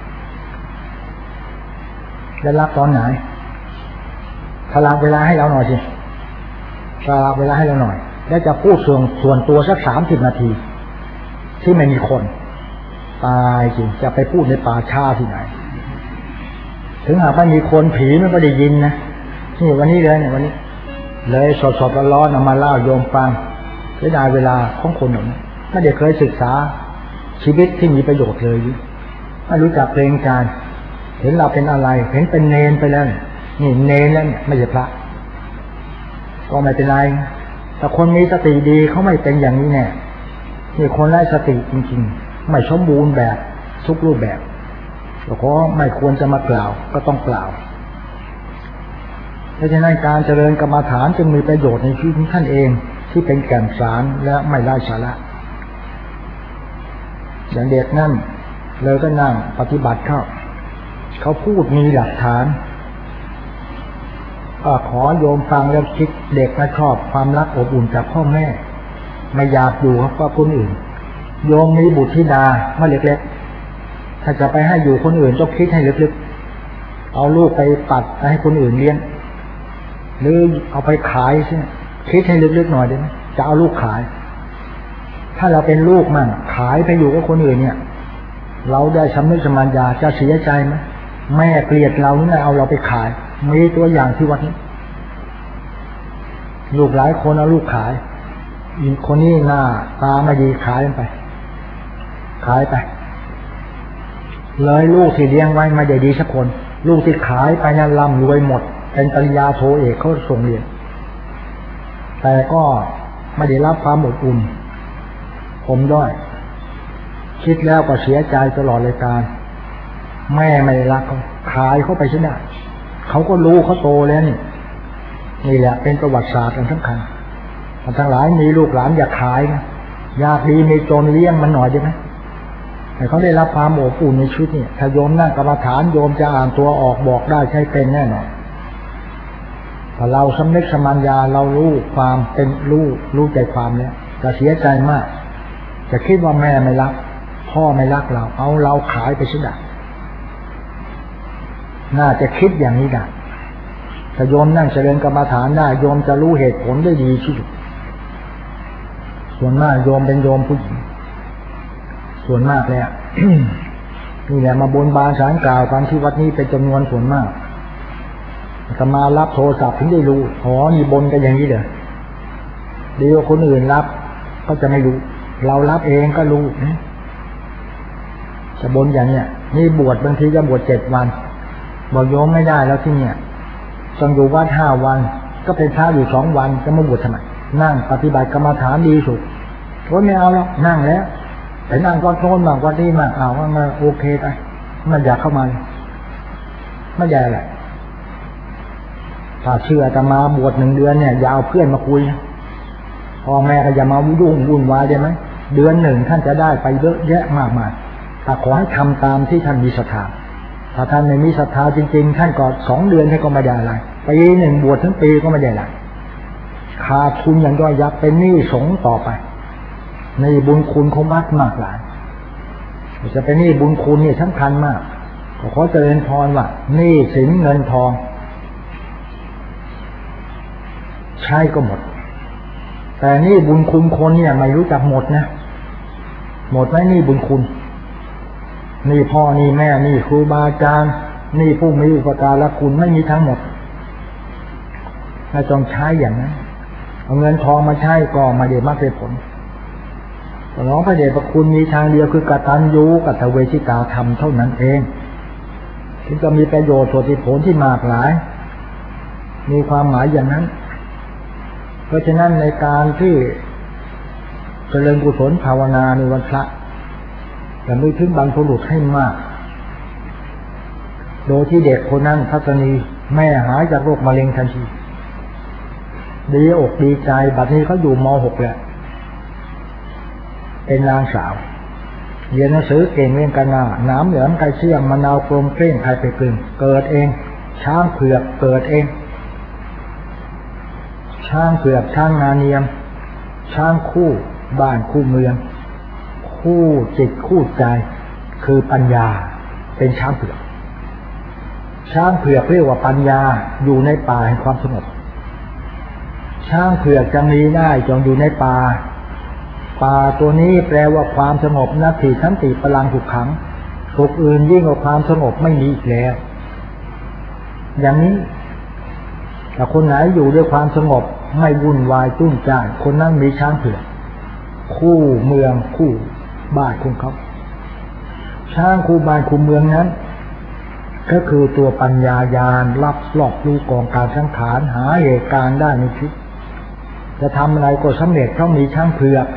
จะรับตอนไหนสลับเวลาให้เราหน่อยสิสลับเวลาให้เราหน่อยแล้วจะพูดส่วนตัวสัก30 นาทีที่ไม่มีคนตายจริงจะไปพูดในป่าช้าที่ไหนถึงหากไม่มีคนผีมันก็ได้ยินนะนี่วันนี้เลยเนี่ยวันนี้เลยสดๆร้อนๆเอามาเล่าโยมฟังเสียดายเวลาของคนหนึ่งไม่ได้เคยศึกษาชีวิตที่มีประโยชน์เลยไม่รู้จักเพลงการเห็นเราเป็นอะไรเห็นเป็นเนนไปแล้วนี่เนนแล้วเนี่ยไม่ใช่พระก็ไม่เป็นไรแต่คนมีสติดีเขาไม่เป็นอย่างนี้แน่นี่คนไร้สติจริงๆไม่สมบูรณ์แบบทุกรูปแบบแล้วก็ไม่ควรจะมากล่าวก็ต้องกล่าวเพราะฉะนั้นการเจริญกรรมฐานจึงมีประโยชน์ในชีวิตของท่านเองที่เป็นแก่นสารและไม่ไร้สาระอย่างเด็กนั่นเลยก็นั่งปฏิบัติเขาพูดมีหลักฐานขอโยมฟังแล้วคิดเด็กนะชอบความรักอบอุ่นจากพ่อแม่ไม่อยากอยู่กับคนอื่นโยมมีบุตรธิดาเมื่อเล็กๆถ้าจะไปให้อยู่คนอื่นต้องคิดให้ลึกๆเอาลูกไปปัดให้คนอื่นเลี้ยงหรือเอาไปขายใช่ไหมคิดให้ลึกๆหน่อยได้ไหมจะเอาลูกขายถ้าเราเป็นลูกมั่งขายไปอยู่กับคนอื่นเนี่ยเราได้สำนึกสมัญญาจะเสียใจไหมแม่เกลียดเราเนี่ยเอาเราไปขายมีตัวอย่างที่วัดนี้ลูกหลายคนเอาลูกขายอีกคนนี้หน้าตาไม่ดีขายไปเลยลูกที่เลี้ยงไว้ไม่ได้ดีสักคนลูกที่ขายไปนั้นร่ำรวยหมดเป็นปริญญาโทเอกเขาส่งเรียนแต่ก็ไม่ได้รับความอบอุ่นผมด้อยคิดแล้วก็เสียใจตลอดเลยการแม่ไม่รักเขาขายเขาไปชนะเขาก็รู้เขาโตแล้วนี่แหละเป็นประวัติศาสตร์อันสำคัญทั้งหลายมีลูกหลานอยากขายนะอยากดีมีจนเลี้ยงมันหน่อยได้ไหมแต่เขาได้รับความอบอุ่นในชีวิตเนี่ยถ้าโยมนั่งกรรมฐานโยมจะอ่านตัวออกบอกได้ใช้เป็นแน่นอนถ้าเราสำนึกสมัญญาเรารู้ความเป็นรู้ใจความเนี่ยจะเสียใจมากจะคิดว่าแม่ไม่รักพ่อไม่รักเราเอาเราขายไปชิดะน่าจะคิดอย่างนี้ได้ถ้าโยมนั่งเจริญกรรมฐานได้โยมจะรู้เหตุผลได้ดีที่สุดส่วนมากโยมเป็นโยมผู้หญิงส่วนมากเลยนี่แหละมาบนบานศาลกล่าวกันที่วัดนี้เป็นจำนวนส่วนมากจะมารับโทรศัพท์ถึงได้รู้นี่บนกันอย่างนี้เลยเดี๋ยวคนอื่นรับก็จะไม่รู้เรารับเองก็รู้จะบนอย่างเนี้ยนี่บวชบางทีจะบวช7 วันบอกโยมไม่ได้แล้วที่เนี่ยต้องอยู่วัด5 วันก็เป็นพระอยู่2 วันจะมาบวชทำไมนั่งปฏิบัติกรรมฐานดีสุดไม่เอาแล้วนั่งแล้วแต่นั่งก็โน่นมากกว่านี้มากเอาว่ามาโอเคไปมันอยากเข้ามาไม่ใหญ่แหละถ้าเชื่อจะมาบวช1 เดือนเนี่ยอย่าเอาเพื่อนมาคุยพ่อแม่ก็อย่ามาวุ่นวายได้ไหมเดือนหนึ่งท่านจะได้ไปเยอะแยะมากมายแต่ขอให้ทำตามที่ท่านมีศรัทธาถ้าท่านไม่มีศรัทธาจริงๆท่านก็2 เดือนท่านก็ไม่ได้อะไรปีหนึ่งบวชทั้งปีก็ไม่ได้อะไรขาดทุนอย่างย่อยยับเป็นหนี้สงฆ์ต่อไปในบุญคุณของวัดมากหลายจะเป็นหนี้บุญคุณนี่สำคัญมากขอเจริญพรว่าหนี้สินเงินทองใช้ก็หมดแต่นี่บุญคุณคนเนี่ยไม่รู้จักหมดนะหมดไหมนี่บุญคุณนี่พ่อนี่แม่นี่ครูบาอาจารย์นี่ผู้มีอุปการะคุณไม่มีทั้งหมดถ้าต้องใช้อย่างนั้นเอาเงินทองมาใช้ก็ไม่ได้มากได้ผลน้องพระเดชพระคุณมีทางเดียวคือกตัญญูกตเวทิตาธรรมเท่านั้นเองถึงจะมีประโยชน์ส่วนผลที่มากหลายมีความหมายอย่างนั้นเพราะฉะนั้นในการที่เจริญกุศลภาวนาในวันพระจะนึกถึงบรรพบุรุษให้มากโดยที่เด็กคนนั้นทัศนีแม่หายจากโรคมะเร็งทันทีดีอกดีใจบัดนี้เขาอยู่ม.6 แล้วเป็นนางสาวเรียนหนังสือเก่งเรื่องกันน้ำเหลืองไก่เสี่ยงมะนาวกลมเกลี้ยงไข่ไปกลึงเกิดเองช้างเผือกเกิดเองช้างเผือกช้างนาเนียมช้างคู่บ้านคู่เมืองคู่จิตคู่ใจคือปัญญาเป็นช้างเผือกช้างเผือกเรียกว่าปัญญาอยู่ในป่าแห่งความสงบช้างเผือกจะมีได้จงอยู่ในป่าตัวนี้แปลว่าความสงบนัตถิสันติพลังสุขขังสุขอื่นยิ่งกว่าความสงบไม่มีอีกแล้วอย่างนี้แต่คนไหนอยู่ด้วยความสงบไม่วุ่นวายจุ้นจ้านคนนั้นมีช้างเผือกคู่เมืองคู่บ้านของเขาช้างคู่บ้านคู่เมืองนั้นก็คือตัวปัญญาญาณรับรอบรู้กองการสังขารหาเหตุการณ์ได้ในชีวิตจะทำอะไรก็สำเร็จเพราะมีช้างเผือก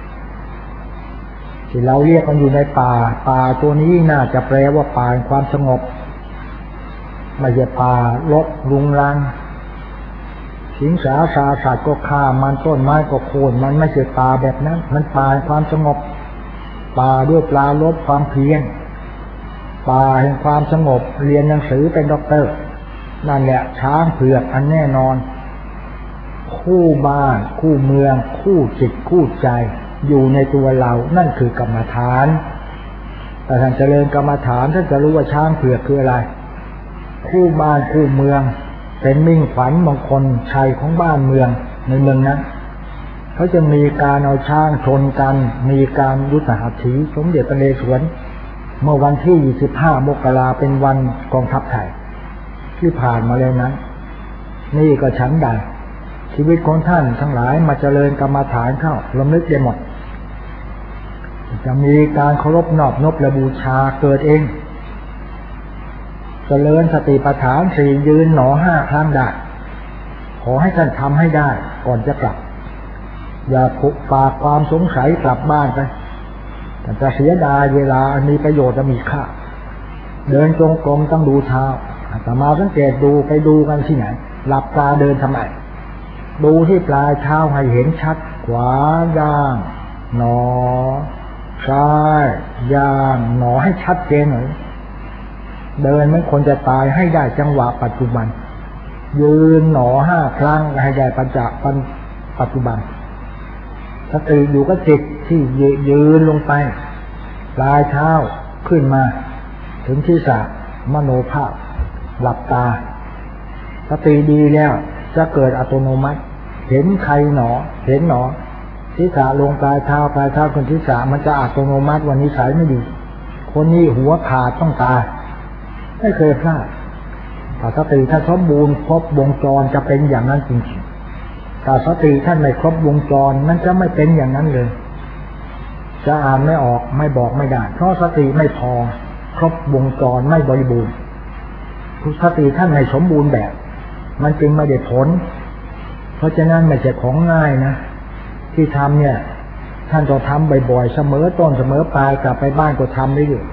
ที่เราเรียกกันอยู่ในป่าตัวนี้น่าจะแปลว่าป่าความสงบไม่ใช่ป่าลบรุงรังสิงสาสัตว์ก็ฆ่ามันต้นไม้ก็โค่นมันไม่ใช่ป่าแบบนั้นมันป่าความสงบป่าด้วยปลาลบความเพียรป่าแห่งความสงบเรียนหนังสือเป็นด็อกเตอร์นั่นแหละช้างเผือกอันแน่นอนคู่บ้านคู่เมืองคู่จิตคู่ใจอยู่ในตัวเรานั่นคือกรรมฐานแต่ท่านเจริญกรรมฐานท่านจะรู้ว่าช้างเผือกคืออะไรคู่บ้านคู่เมืองเป็นมิ่งขวัญมงคลชัยของบ้านเมืองในเมืองนั้นเขาจะมีการเอาช้างชนกันมีการยุทธหัตถีสมเด็จพระนเรศวรเมื่อวันที่25 มกราเป็นวันกองทัพไทยที่ผ่านมาแล้วนั้นนี่ก็ฉันใดชีวิตของท่านทั้งหลายมาเจริญกรรมฐานเข้าลำลึกได้หมดจะมีการเคารพนอบนบและบูชาเกิดเองเจริญสติปัฏฐาน4ยืนหนอ5 ครั้งได้ขอให้ท่านทำให้ได้ก่อนจะกลับอย่าผูกฝากความสงสัยกลับบ้านไปแต่จะเสียดายเวลามีประโยชน์จะมีค่าเดินจงกรมต้องดูเท้าแต่มาสังเกตดูไปดูกันที่ไหนหลับตาเดินทำไมดูที่ปลายเท้าให้เห็นชัดขวาย่างหนอซ้ายย่างหนอให้ชัดเจนหน่อยเดินไม่ควรจะตายให้ได้จังหวะปัจจุบันยืนหนอ5 ครั้งให้ได้ปัจจุบันสติอยู่ก็จิตที่ยืนลงไปปลายเท้าขึ้นมาถึงที่ศีรษะมโนภาพหลับตาสติดีแล้วจะเกิดอัตโนมัติเห็นใครหนอเห็นหนอศีรษะลงปลายเท้าขึ้นศีรษะมันจะอัตโนมัติวันนี้สายไม่ดีคนนี้หัวขาดต้องตายไม่เคยพลาดแต่สติถ้าสมบูรณ์ครบวงจรจะเป็นอย่างนั้นจริงๆแต่สติท่านไม่ครบวงจรมันจะไม่เป็นอย่างนั้นเลยจะอ่านไม่ออกไม่บอกไม่ได้เพราะสติไม่พอครบวงจรไม่บริบูรณ์สติท่านไม่สมบูรณ์แบบมันจึงไม่ได้ผลเพราะฉะนั้นไม่ใช่ของง่ายนะที่ทำเนี่ยท่านต้องทำบ่อยๆเสมอต้นเสมอปลายกลับไปบ้านก็ทำได้อยู่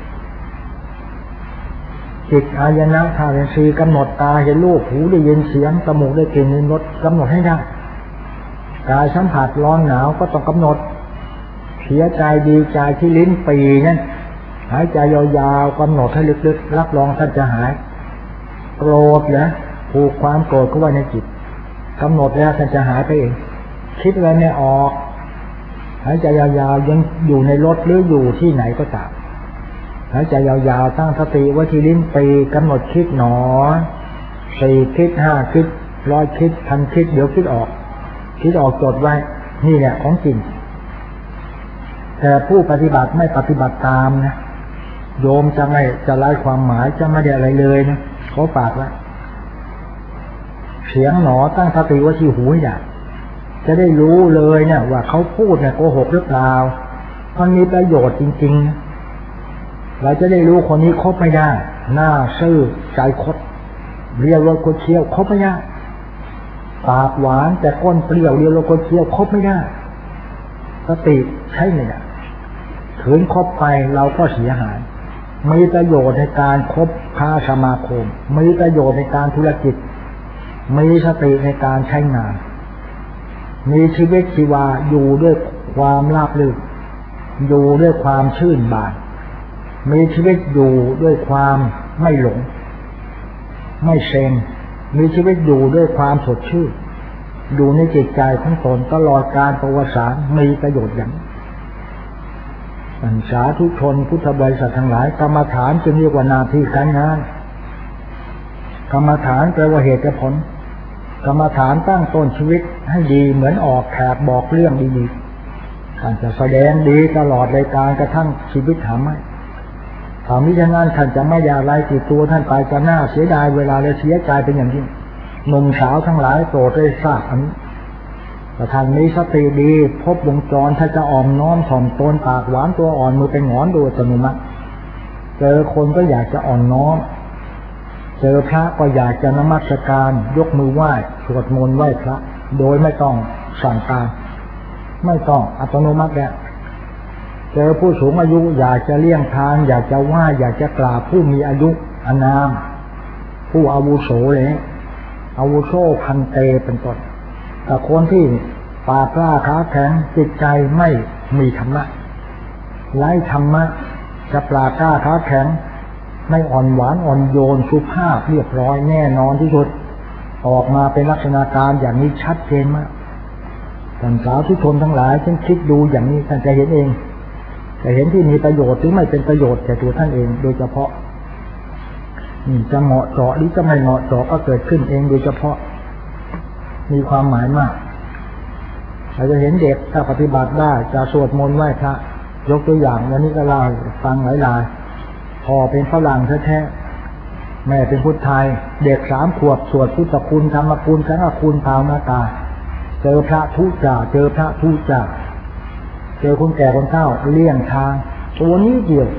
จิตอายนะธาตุสี่กำหนดตาเห็นรูปหูได้ยินเสียงจมูกได้กลิ่นลิ้นรสกำหนดให้ได้กายสัมผัสร้อนหนาวก็ต้องกำหนดเสียใจดีใจที่ลิ้นปีนั่นหายใจยาวๆกำหนดให้ลึกๆรับรองท่านจะหายโกรธนะผูกความโกรธเข้าไว้ในจิตกำหนดแล้วท่านจะหายไปเองคิดอะไรไม่ออกหายใจยาวๆยังอยู่ในรถหรืออยู่ที่ไหนก็ตามหายใจยาวๆตั้งสติไว้ที่ลิ้นปีกำหนดคิดหนอ4 คิด 5 คิด 100 คิด 1,000 คิดเดี๋ยวคิดออกจดไว้นี่แหละของจริงแต่ผู้ปฏิบัติไม่ปฏิบัติตามนะโยมจะไร้ความหมายจะไม่ได้อะไรเลยนะเขาฝากไว้เสียงหนอตั้งสติไว้ที่หูให้ได้จะได้รู้เลยเนี่ยว่าเขาพูดเนี่ยโกหกหรือเปล่ามันมีประโยชน์จริงๆเราจะได้รู้คนนี้คบไม่ได้หน้าซื่อใจคดเรียวรสคดเคี้ยวคบไม่ได้ปากหวานแต่ก้นเปรี้ยวเรียวรสคดเคี้ยวคบไม่ได้สติใช่ไหมเนี่ยถืนคบไปเราก็เสียหายมีประโยชน์ในการคบค้าสมาคมมีประโยชน์ในการธุรกิจมีสติในการใช้งานมีชีวิตชีวาอยู่ด้วยความราบรื่นอยู่ด้วยความชื่นบานมีชีวิตอยู่ด้วยความไม่หลงไม่เซ็งมีชีวิตอยู่ด้วยความสดชื่นอยู่ในจิตใจของตนตลอดการประวัติศาสตร์มีประโยชน์อย่างสาธุชนพุทธบริษัททั้งหลายกรรมฐานจึงเรียกว่าหน้าที่การงานกรรมฐานแปลว่าเหตุและผลกรรมฐานตั้งต้นชีวิตให้ดีเหมือนออกแขกบอกเรื่องดีๆท่านจะแสดงดีตลอดรายการกระทั่งชีวิตหาไม่ถ้ามิฉะนั้นท่านจะไม่อยากไล่ติดตัวท่านไปจะน่าเสียดายเวลาและเสียใจเป็นอย่างยิ่งหนุ่มสาวทั้งหลายโปรดได้ทราบอันนี้แต่ท่านมีสติดีพบวงจรถ้าจะอ่อมน้อมถ่อมตนปากหวานตัวอ่อนมือเป็นหงอนโดยอัตโนมัติเจอคนก็อยากจะอ่อนน้อมเจอพระก็อยากจะนมัสการยกมือไหว้สวดมนต์ไหว้พระโดยไม่ต้องสั่งการไม่ต้องอัตโนมัติแล้วเจอผู้สูงอายุอยากจะเลี่ยงทางอยากจะไหว้อยากจะกราบผู้มีอายุอานามผู้อาวุโสเลยอาวุโสพันเตเป็นต้นแต่คนที่ปากกล้าขาแข็งจิตใจไม่มีธรรมะไร้ธรรมะจะปากกล้าขาแข็งไม่อ่อนหวานอ่อนโยนสุภาพเรียบร้อยแน่นอนที่สุดออกมาเป็นลักษณะการอย่างนี้ชัดเจนมากท่านสาธุชนทั้งหลายท่านคิดดูอย่างนี้ท่านจะเห็นเองจะเห็นที่มีประโยชน์หรือไม่เป็นประโยชน์แก่ตัวท่านเองโดยเฉพาะจะเหมาะเจาะหรือจะไม่เหมาะเจาะก็เกิดขึ้นเองโดยเฉพาะมีความหมายมากเราจะเห็นเด็กถ้าปฏิบัติได้จะสวดมนต์ไหว้พระยกตัวอย่างวันนี้ก็เล่าฟังหลายๆพ่อเป็นฝรั่งแท้ๆแม่เป็นพุทธไทยเด็ก3 ขวบสวดพุทธคุณธรรมคุณสังฆคุณภาวนาตาเจอพระทุจ่าเจอพระทุจ่าเจอคนแก่คนเฒ่าเลี่ยงทางตัวนี้เดียว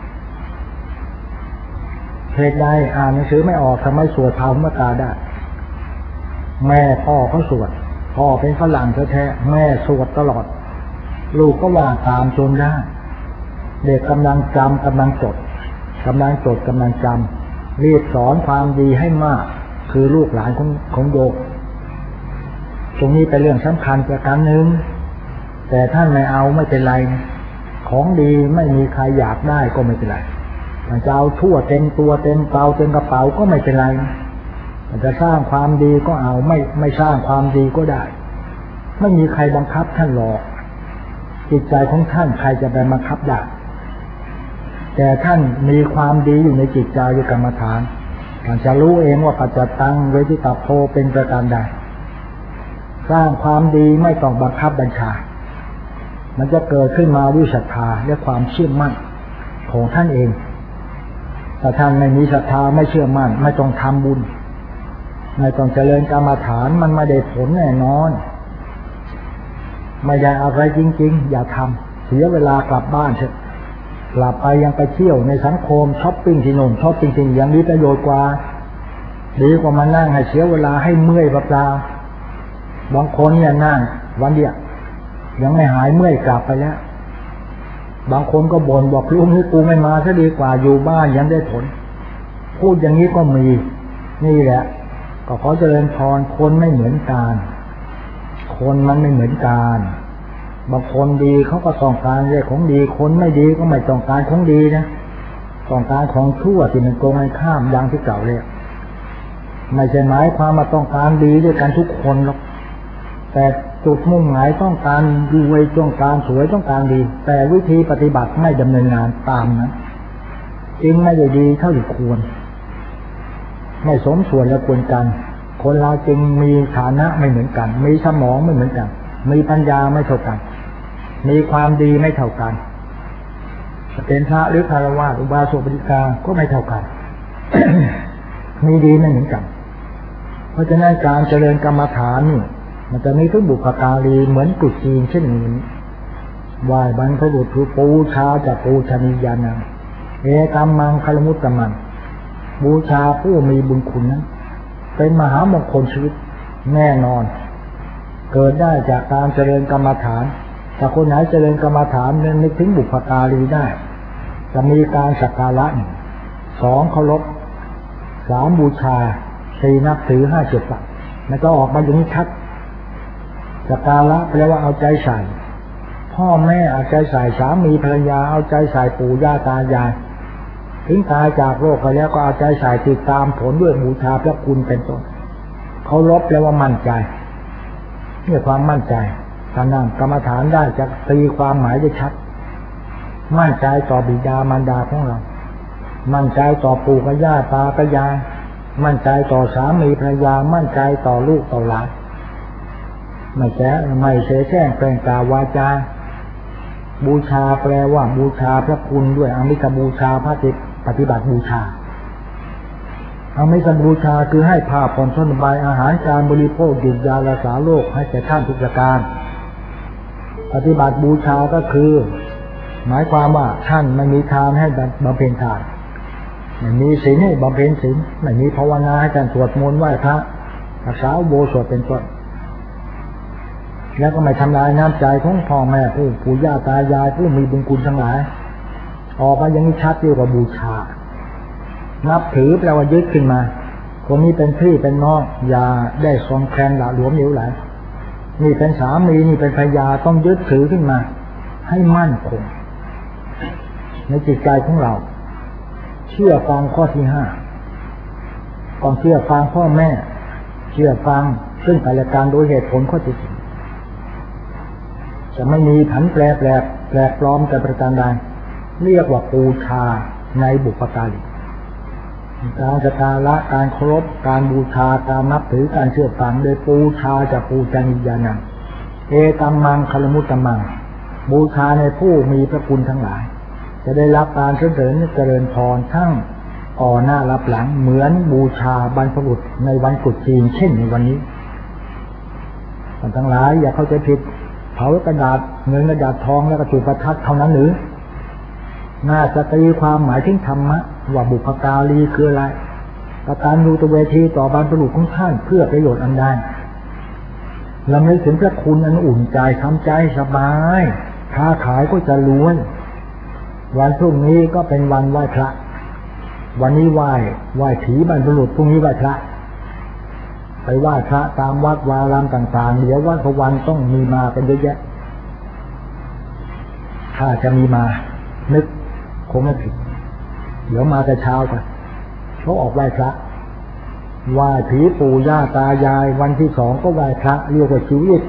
เหตุใดอ่านหนังสือไม่ออกทำไมสวดภาวนาตาได้แม่พ่อเขาสวดพ่อเป็นฝรั่งแท้ๆแม่สวดตลอดลูกก็ว่าตามจนได้เด็กกำลังจำกำลังจดกำลังจำรีบสอนความดีให้มากคือลูกหลานของโยมตรงนี้เป็นเรื่องสำคัญประการหนึ่งแต่ท่านไม่เอาไม่เป็นไรของดีไม่มีใครอยากได้ก็ไม่เป็นไรจะเอาทั่วเต็มตัวเต็มเปล่าเต็มกระเป๋าก็ไม่เป็นไรจะสร้างความดีก็เอาไม่สร้างความดีก็ได้ไม่มีใครบังคับท่านหรอกจิตใจของท่านใครจะไปบังคับได้แต่ท่านมีความดีอยู่ในจิตใจอยู่กรรมฐานท่านจะรู้เองว่าปัจจตังเวทิตาโพเป็นประการใดสร้างความดีไม่ต้องบังคับบัญชามันจะเกิดขึ้นมาด้วยศรัทธาและความเชื่อมั่นของท่านเองแต่ท่านไม่มีศรัทธาไม่เชื่อมั่นไม่ต้องทำบุญไม่ต้องเจริญกรรมฐานมันไม่ได้ผลแน่นอนไม่ได้อะไรจริงๆอย่าทำเสียเวลากลับบ้านเถอะกลับไปยังไปเที่ยวในสังคมช้อปปิ้งที่โน่นช้อปปิ้งที่นี่ยังมีประโยชน์กว่าดีกว่ามานั่งให้เสียเวลาให้เมื่อยเปล่าๆบางคนเนี่ยนั่งวันเดียวยังไม่หายเมื่อยกลับไปแล้วบางคนก็บ่นบอกลุงนี่กูไม่มาซะดีกว่าอยู่บ้านยังได้ผลพูดอย่างนี้ก็มีนี่แหละก็ขอเจริญพรคนไม่เหมือนกันคนมันไม่เหมือนกันบางคนดีเขาก็ต้องการเรื่องของดีคนไม่ดีก็ไม่ต้องการของดีนะต้องการของชั่วที่มันโกงกันข้ามอย่างที่เก่าเลยไม่ใช่หมายความมาต้องการดีด้วยกันทุกคนหรอกแต่จุดมุ่งหมายต้องการรวยต้องการสวยต้องการดีแต่วิธีปฏิบัติไม่ดำเนินงานตามนั้นจึงไม่ได้ดีเท่าที่ควรไม่สมส่วนและควรกันคนเราจึงมีฐานะไม่เหมือนกันมีสมองไม่เหมือนกันมีปัญญาไม่เท่ากันมีความดีไม่เท่ากันเป็นพระหรือคารวะอุบาสกอุบาสิกาก็ไม่เท่ากัน มีดีไม่เหมือนกันเพราะฉะนั้นการเจริญกรรมฐานนี่มันจะมีทุกบุพการีเหมือนกุศจีนเช่นนี้ไหว้บรรพบุรุษคือปูชาจะปูชนียานังเอกัมมังคารมุตตมังบูชาผู้มีบุญคุณนั้นเป็นมหามงคลชีวิตแน่นอนเกิดได้จากการเจริญกรรมฐานถ้าคนไหนเจริญกรรมฐานนึกถึงบุพการีได้จะมีการสักการะ2เคารพ3บูชา4นับถือ5เจ็ดปักมันก็ออกมาอย่างนี้ชัดสักการะแปลว่าเอาใจใส่พ่อแม่เอาใจใส่สามีภรรยาเอาใจใส่ปู่ย่าตายายถึงตายจากโลกไปแล้วก็เอาใจใส่ติดตามผลด้วยบูชาพระคุณเป็นต้นเคารพแปลว่ามั่นใจนี่ความมั่นใจการนั่งกรรมฐานได้จะตีความหมายได้ชัดมั่นใจต่อบิดามารดาของเรามั่นใจต่อปู่กับย่าตากับยายมั่นใจต่อสามีภรรยามั่นใจต่อลูกต่อหลานไม่เสแสร้งแปลงกาวาจาบูชาแปลว่าบูชาพระคุณด้วยอามิสบูชาพระจิตปฏิบัติบูชาอามิสบูชาคือให้ผ้าผ่อนสบายอาหารการบริโภคดื่มยารักษาโรคให้แก่ท่านทุกประการปฏิบัติบูชาก็คือหมายความว่าท่านไม่มีทานให้บำเพ็ญทานไม่มีศีลให้บำเพ็ญศีลไม่มีภาวนาให้ท่านสวดมนต์ไหว้พระรักษาอุโบสถเป็นต้นแล้วก็ไม่ทำลายน้ำใจของพ่อแม่ผู้ปู่ย่าตายายผู้มีบุญคุณทั้งหลายออกมาอย่างนี้ชัดเกี่ยวกับบูชานับถือแปลว่ายึดขึ้นมาคนนี้เป็นพี่เป็นน้องอย่าได้ทรงแคลนหละหลวมเหลวไหลนี่เป็นสามีนี่เป็นภรรยาต้องยึดถือขึ้นมาให้มั่นคงในจิตใจของเราเชื่อฟังข้อที่5ต้องเชื่อฟังพ่อแม่เชื่อฟังซึ่งกันและกันโดยเหตุผลข้อที่จริงจะไม่มีผันแปรแปลกปลอมแต่ประการใดเรียกว่าบูชาในบุพการีการสักการะการเคารพการบูชาการนับถือการเชื่อฟังโดยบูชาจากปูชนียานังเอตัมมังคลมุตตัมมังบูชาในผู้มีพระคุณทั้งหลายจะได้รับการเจริญพรทั้งต่อหน้ารับหลังเหมือนบูชาบรรพบุรุษในวันตรุษจีนเช่นในวันนี้ท่านทั้งหลายอย่าเข้าใจผิดเผากระดาษเงินกระดาษทองแล้วก็จุดประทัดเท่านั้นหรือน่าจะตีความหมายถึงธรรมะว่าบุพการีคืออะไรกตัญญูตเวทีต่อบรรพบุรุษของท่านเพื่อประโยชน์อันใดลำลึกถึงพระคุณอันอุ่นใจทำใจสบายค้าขายก็จะรวยวันพรุ่งนี้ก็เป็นวันไหว้พระวันนี้ไหว้ผีบรรพบุรุษพรุ่งนี้ไหว้พระไปไหว้พระตามวัดวารามต่างๆเดี๋ยววันพระวันต้องมีมาเป็นเยอะแยะถ้าจะมีมานึกคงไม่ผิดเดี๋ยวมาแต่เช้ากันเขาออกไหว้พระไหว้ผีปู่ย่าตายายวันที่2ก็ไหว้พระเรียกว่าชิวยิด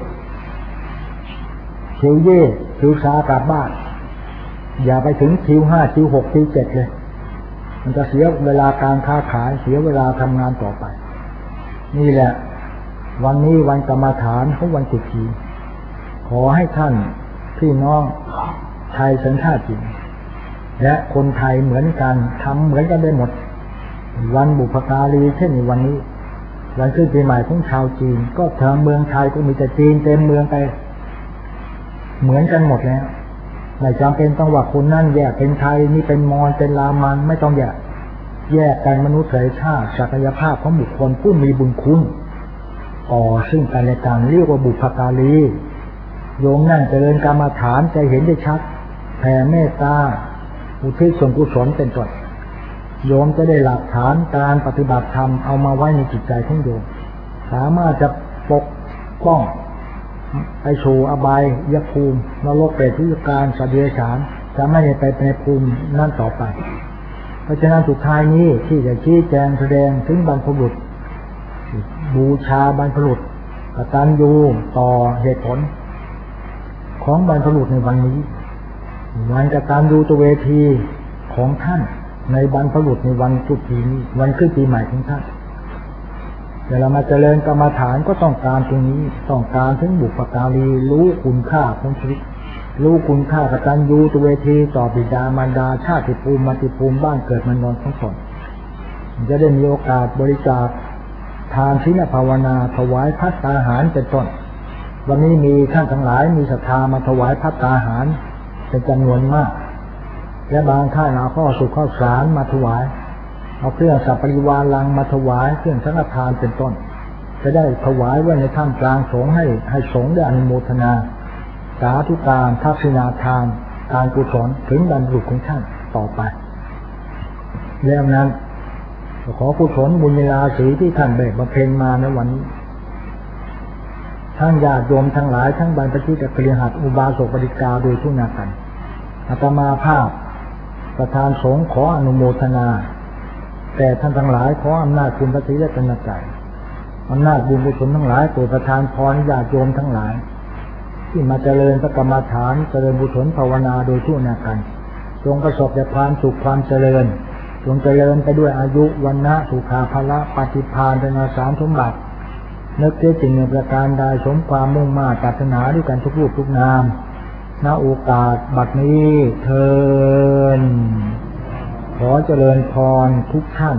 ชิวเย่ชิวชากลับบ้านอย่าไปถึงชิว5ชิว6ชิว7เลยมันจะเสียเวลาการค้าขายเสียเวลาทำงานต่อไปนี่แหละวันนี้วันกรรมฐานของวันตรุษจีนขอให้ท่านพี่น้องไทยสัญชาติจีนและคนไทยเหมือนกันทำเหมือนกันได้หมดวันบุพการีเช่นวันนี้วันขึ้นปีใหม่ของชาวจีนก็ทางเมืองไทยก็มีแต่จีนเต็มเมืองไปเหมือนกันหมดแล้วไม่จำเป็นต้องว่าคนนั่นแยกเป็นไทยนี่เป็นมอญเป็นรามันไม่ต้องแยกกันมนุษยชาติศักยภาพของบุคคลผู้มีบุญคุณต่อซึ่งกันและกันเรียกว่าบุพการีโยมนั่งเจริญกรรมฐานจะเห็นได้ชัดแผ่เมตตาอุทิศส่วนกุศลเป็นต้นโยมจะได้หลักฐานการปฏิบัติธรรมเอามาไว้ในจิตใจของโยมสามารถจะปกป้องไปสู่อบายยภูมินรกเปรตวิญญาณสัตว์เดรัจฉานจะไม่ไปในภูมินั่นต่อไปเพราะฉะนั้นสุดท้ายนี้ที่จะชี้แจงแสดงถึงบรรพบุรุษบูชาบรรพบุรุษกตัญญูต่อเหตุผลของบรรพบุรุษในวันนี้วันกตัญญูตเวทีของท่านในบรรพบุรุษในวันตรุษจีนวันขึ้นปีใหม่ของท่านแต่เรามาเจริญกรรมฐานก็ต้องการตรงนี้ต้องการถึงบุพการีรู้คุณค่าของชีวิตรู้คุณค่ากตัญญูตเวทีต่อบิดามารดาชาติภูมิมัติภูมิบ้านเกิดเมืองนอนของตนจะได้มีโอกาสบริจาคทานศีลภาวนาถวายภัตตาหารเป็นต้นวันนี้มีท่านทั้งหลายมีศรัทธามาถวายภัตตาหารเป็นจำนวนมากและบางท่านเอาข้าวสุขข้าวสารมาถวายเอาเครื่องสัพปริวารังมาถวายเครื่องสังฆทานเป็นต้นจะได้ถวายไว้ในท่ามกลางสงฆ์ให้สงฆ์ได้อนุโมทนาสาธุการทักษิณาทานการกุศลถึงบรรพบุรุษของท่านต่อไปแล้วนั้นขอกุศลบุญราศีที่ท่านได้บำเพ็ญมาในวันนี้ทั้งญาติโยมทั้งหลายทั้งบรรพชิตกฤหัสถ์อุบาสกบริกาโดยทุกนากันอาตมาภาพประธานสงฆ์ขออนุโมทนาแต่ท่านทั้งหลายขออำนาจคุณพระศรีรัตนตรัยอำนาจบุญกุศลทั้งหลายโปรดประทานพรญาติโยมทั้งหลายที่มาเจริญพระกรรมฐานเจริญบุญกุศลภาวนาโดยทั่วหน้ากันจงประสบแต่ความสุขความเจริญจงเจริญไปด้วยอายุวันนะสุขาภละปฏิภาณธนาสารสมบัตินึกเสียจริงในประการใดสมความมุ่งมา่ปรารถนาด้วยกันทุกรูปทุกนามณโอกาสบัดนี้เทินขอเจริญพรทุกท่าน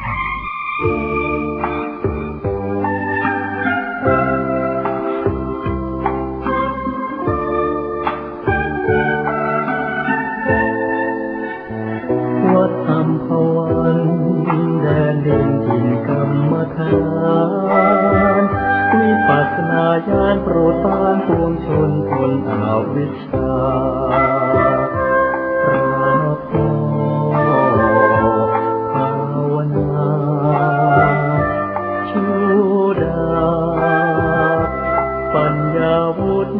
วัดอัมพวันแดนดินถิ่นกรรมฐานวิปัสสนาญาณโปรดปรานปวงชนพ้นอวิชชาพระพ่อภาวนาชูดาปัญญาวุฒิ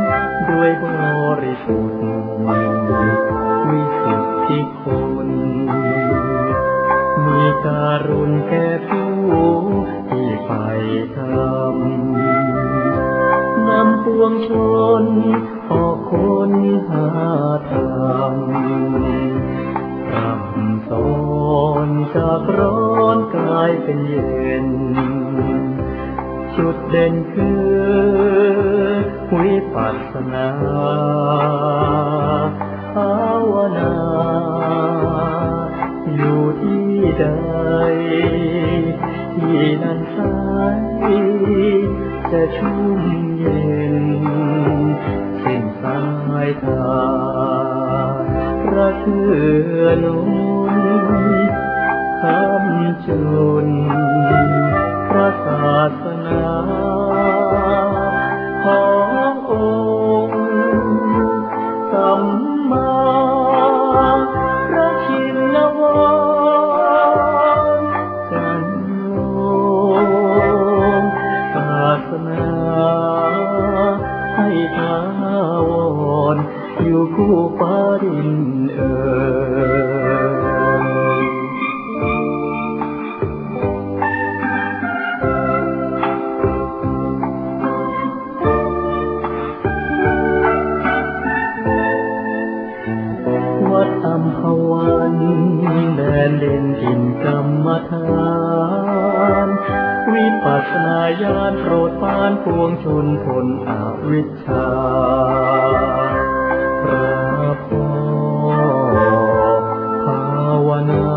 ด้วยบริสุทธิ์วิสุทธิคุณเป็นเย็นจุดเด่นคือวิปัสสนาภาวนาอยู่ที่ใดที่นั่นสายจะชุ่มเย็นสิ้นสายตาระเทือนคำจุนพระศาสนาขององค์สัมมาพระชินวรจันโลศาสนาให้ถาวรอยู่คู่ฟ้าดินวัดอัมพวันแดนเด่นถิ่นกรรมฐานวิปัสสนาญาณโปรดปรานปวงชนพ้นอวิชชาพระพ่อภาวนา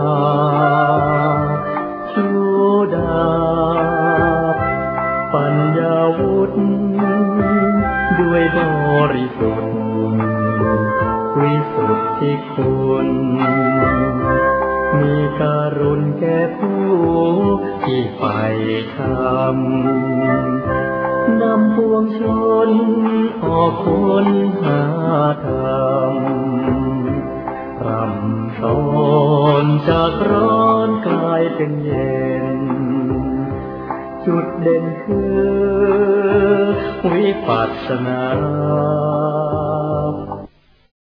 ชูดาบปัญญาวุฒิด้วยบริสุทธิ์วิสุทธิคุณมีการุณแก่ผู้ที่ใฝ่ธรรมนำปวงชนออกค้นหาธรรมรำสอนจากร้อนกลายเป็นเย็นจุดเด่นคือวิปัสสนา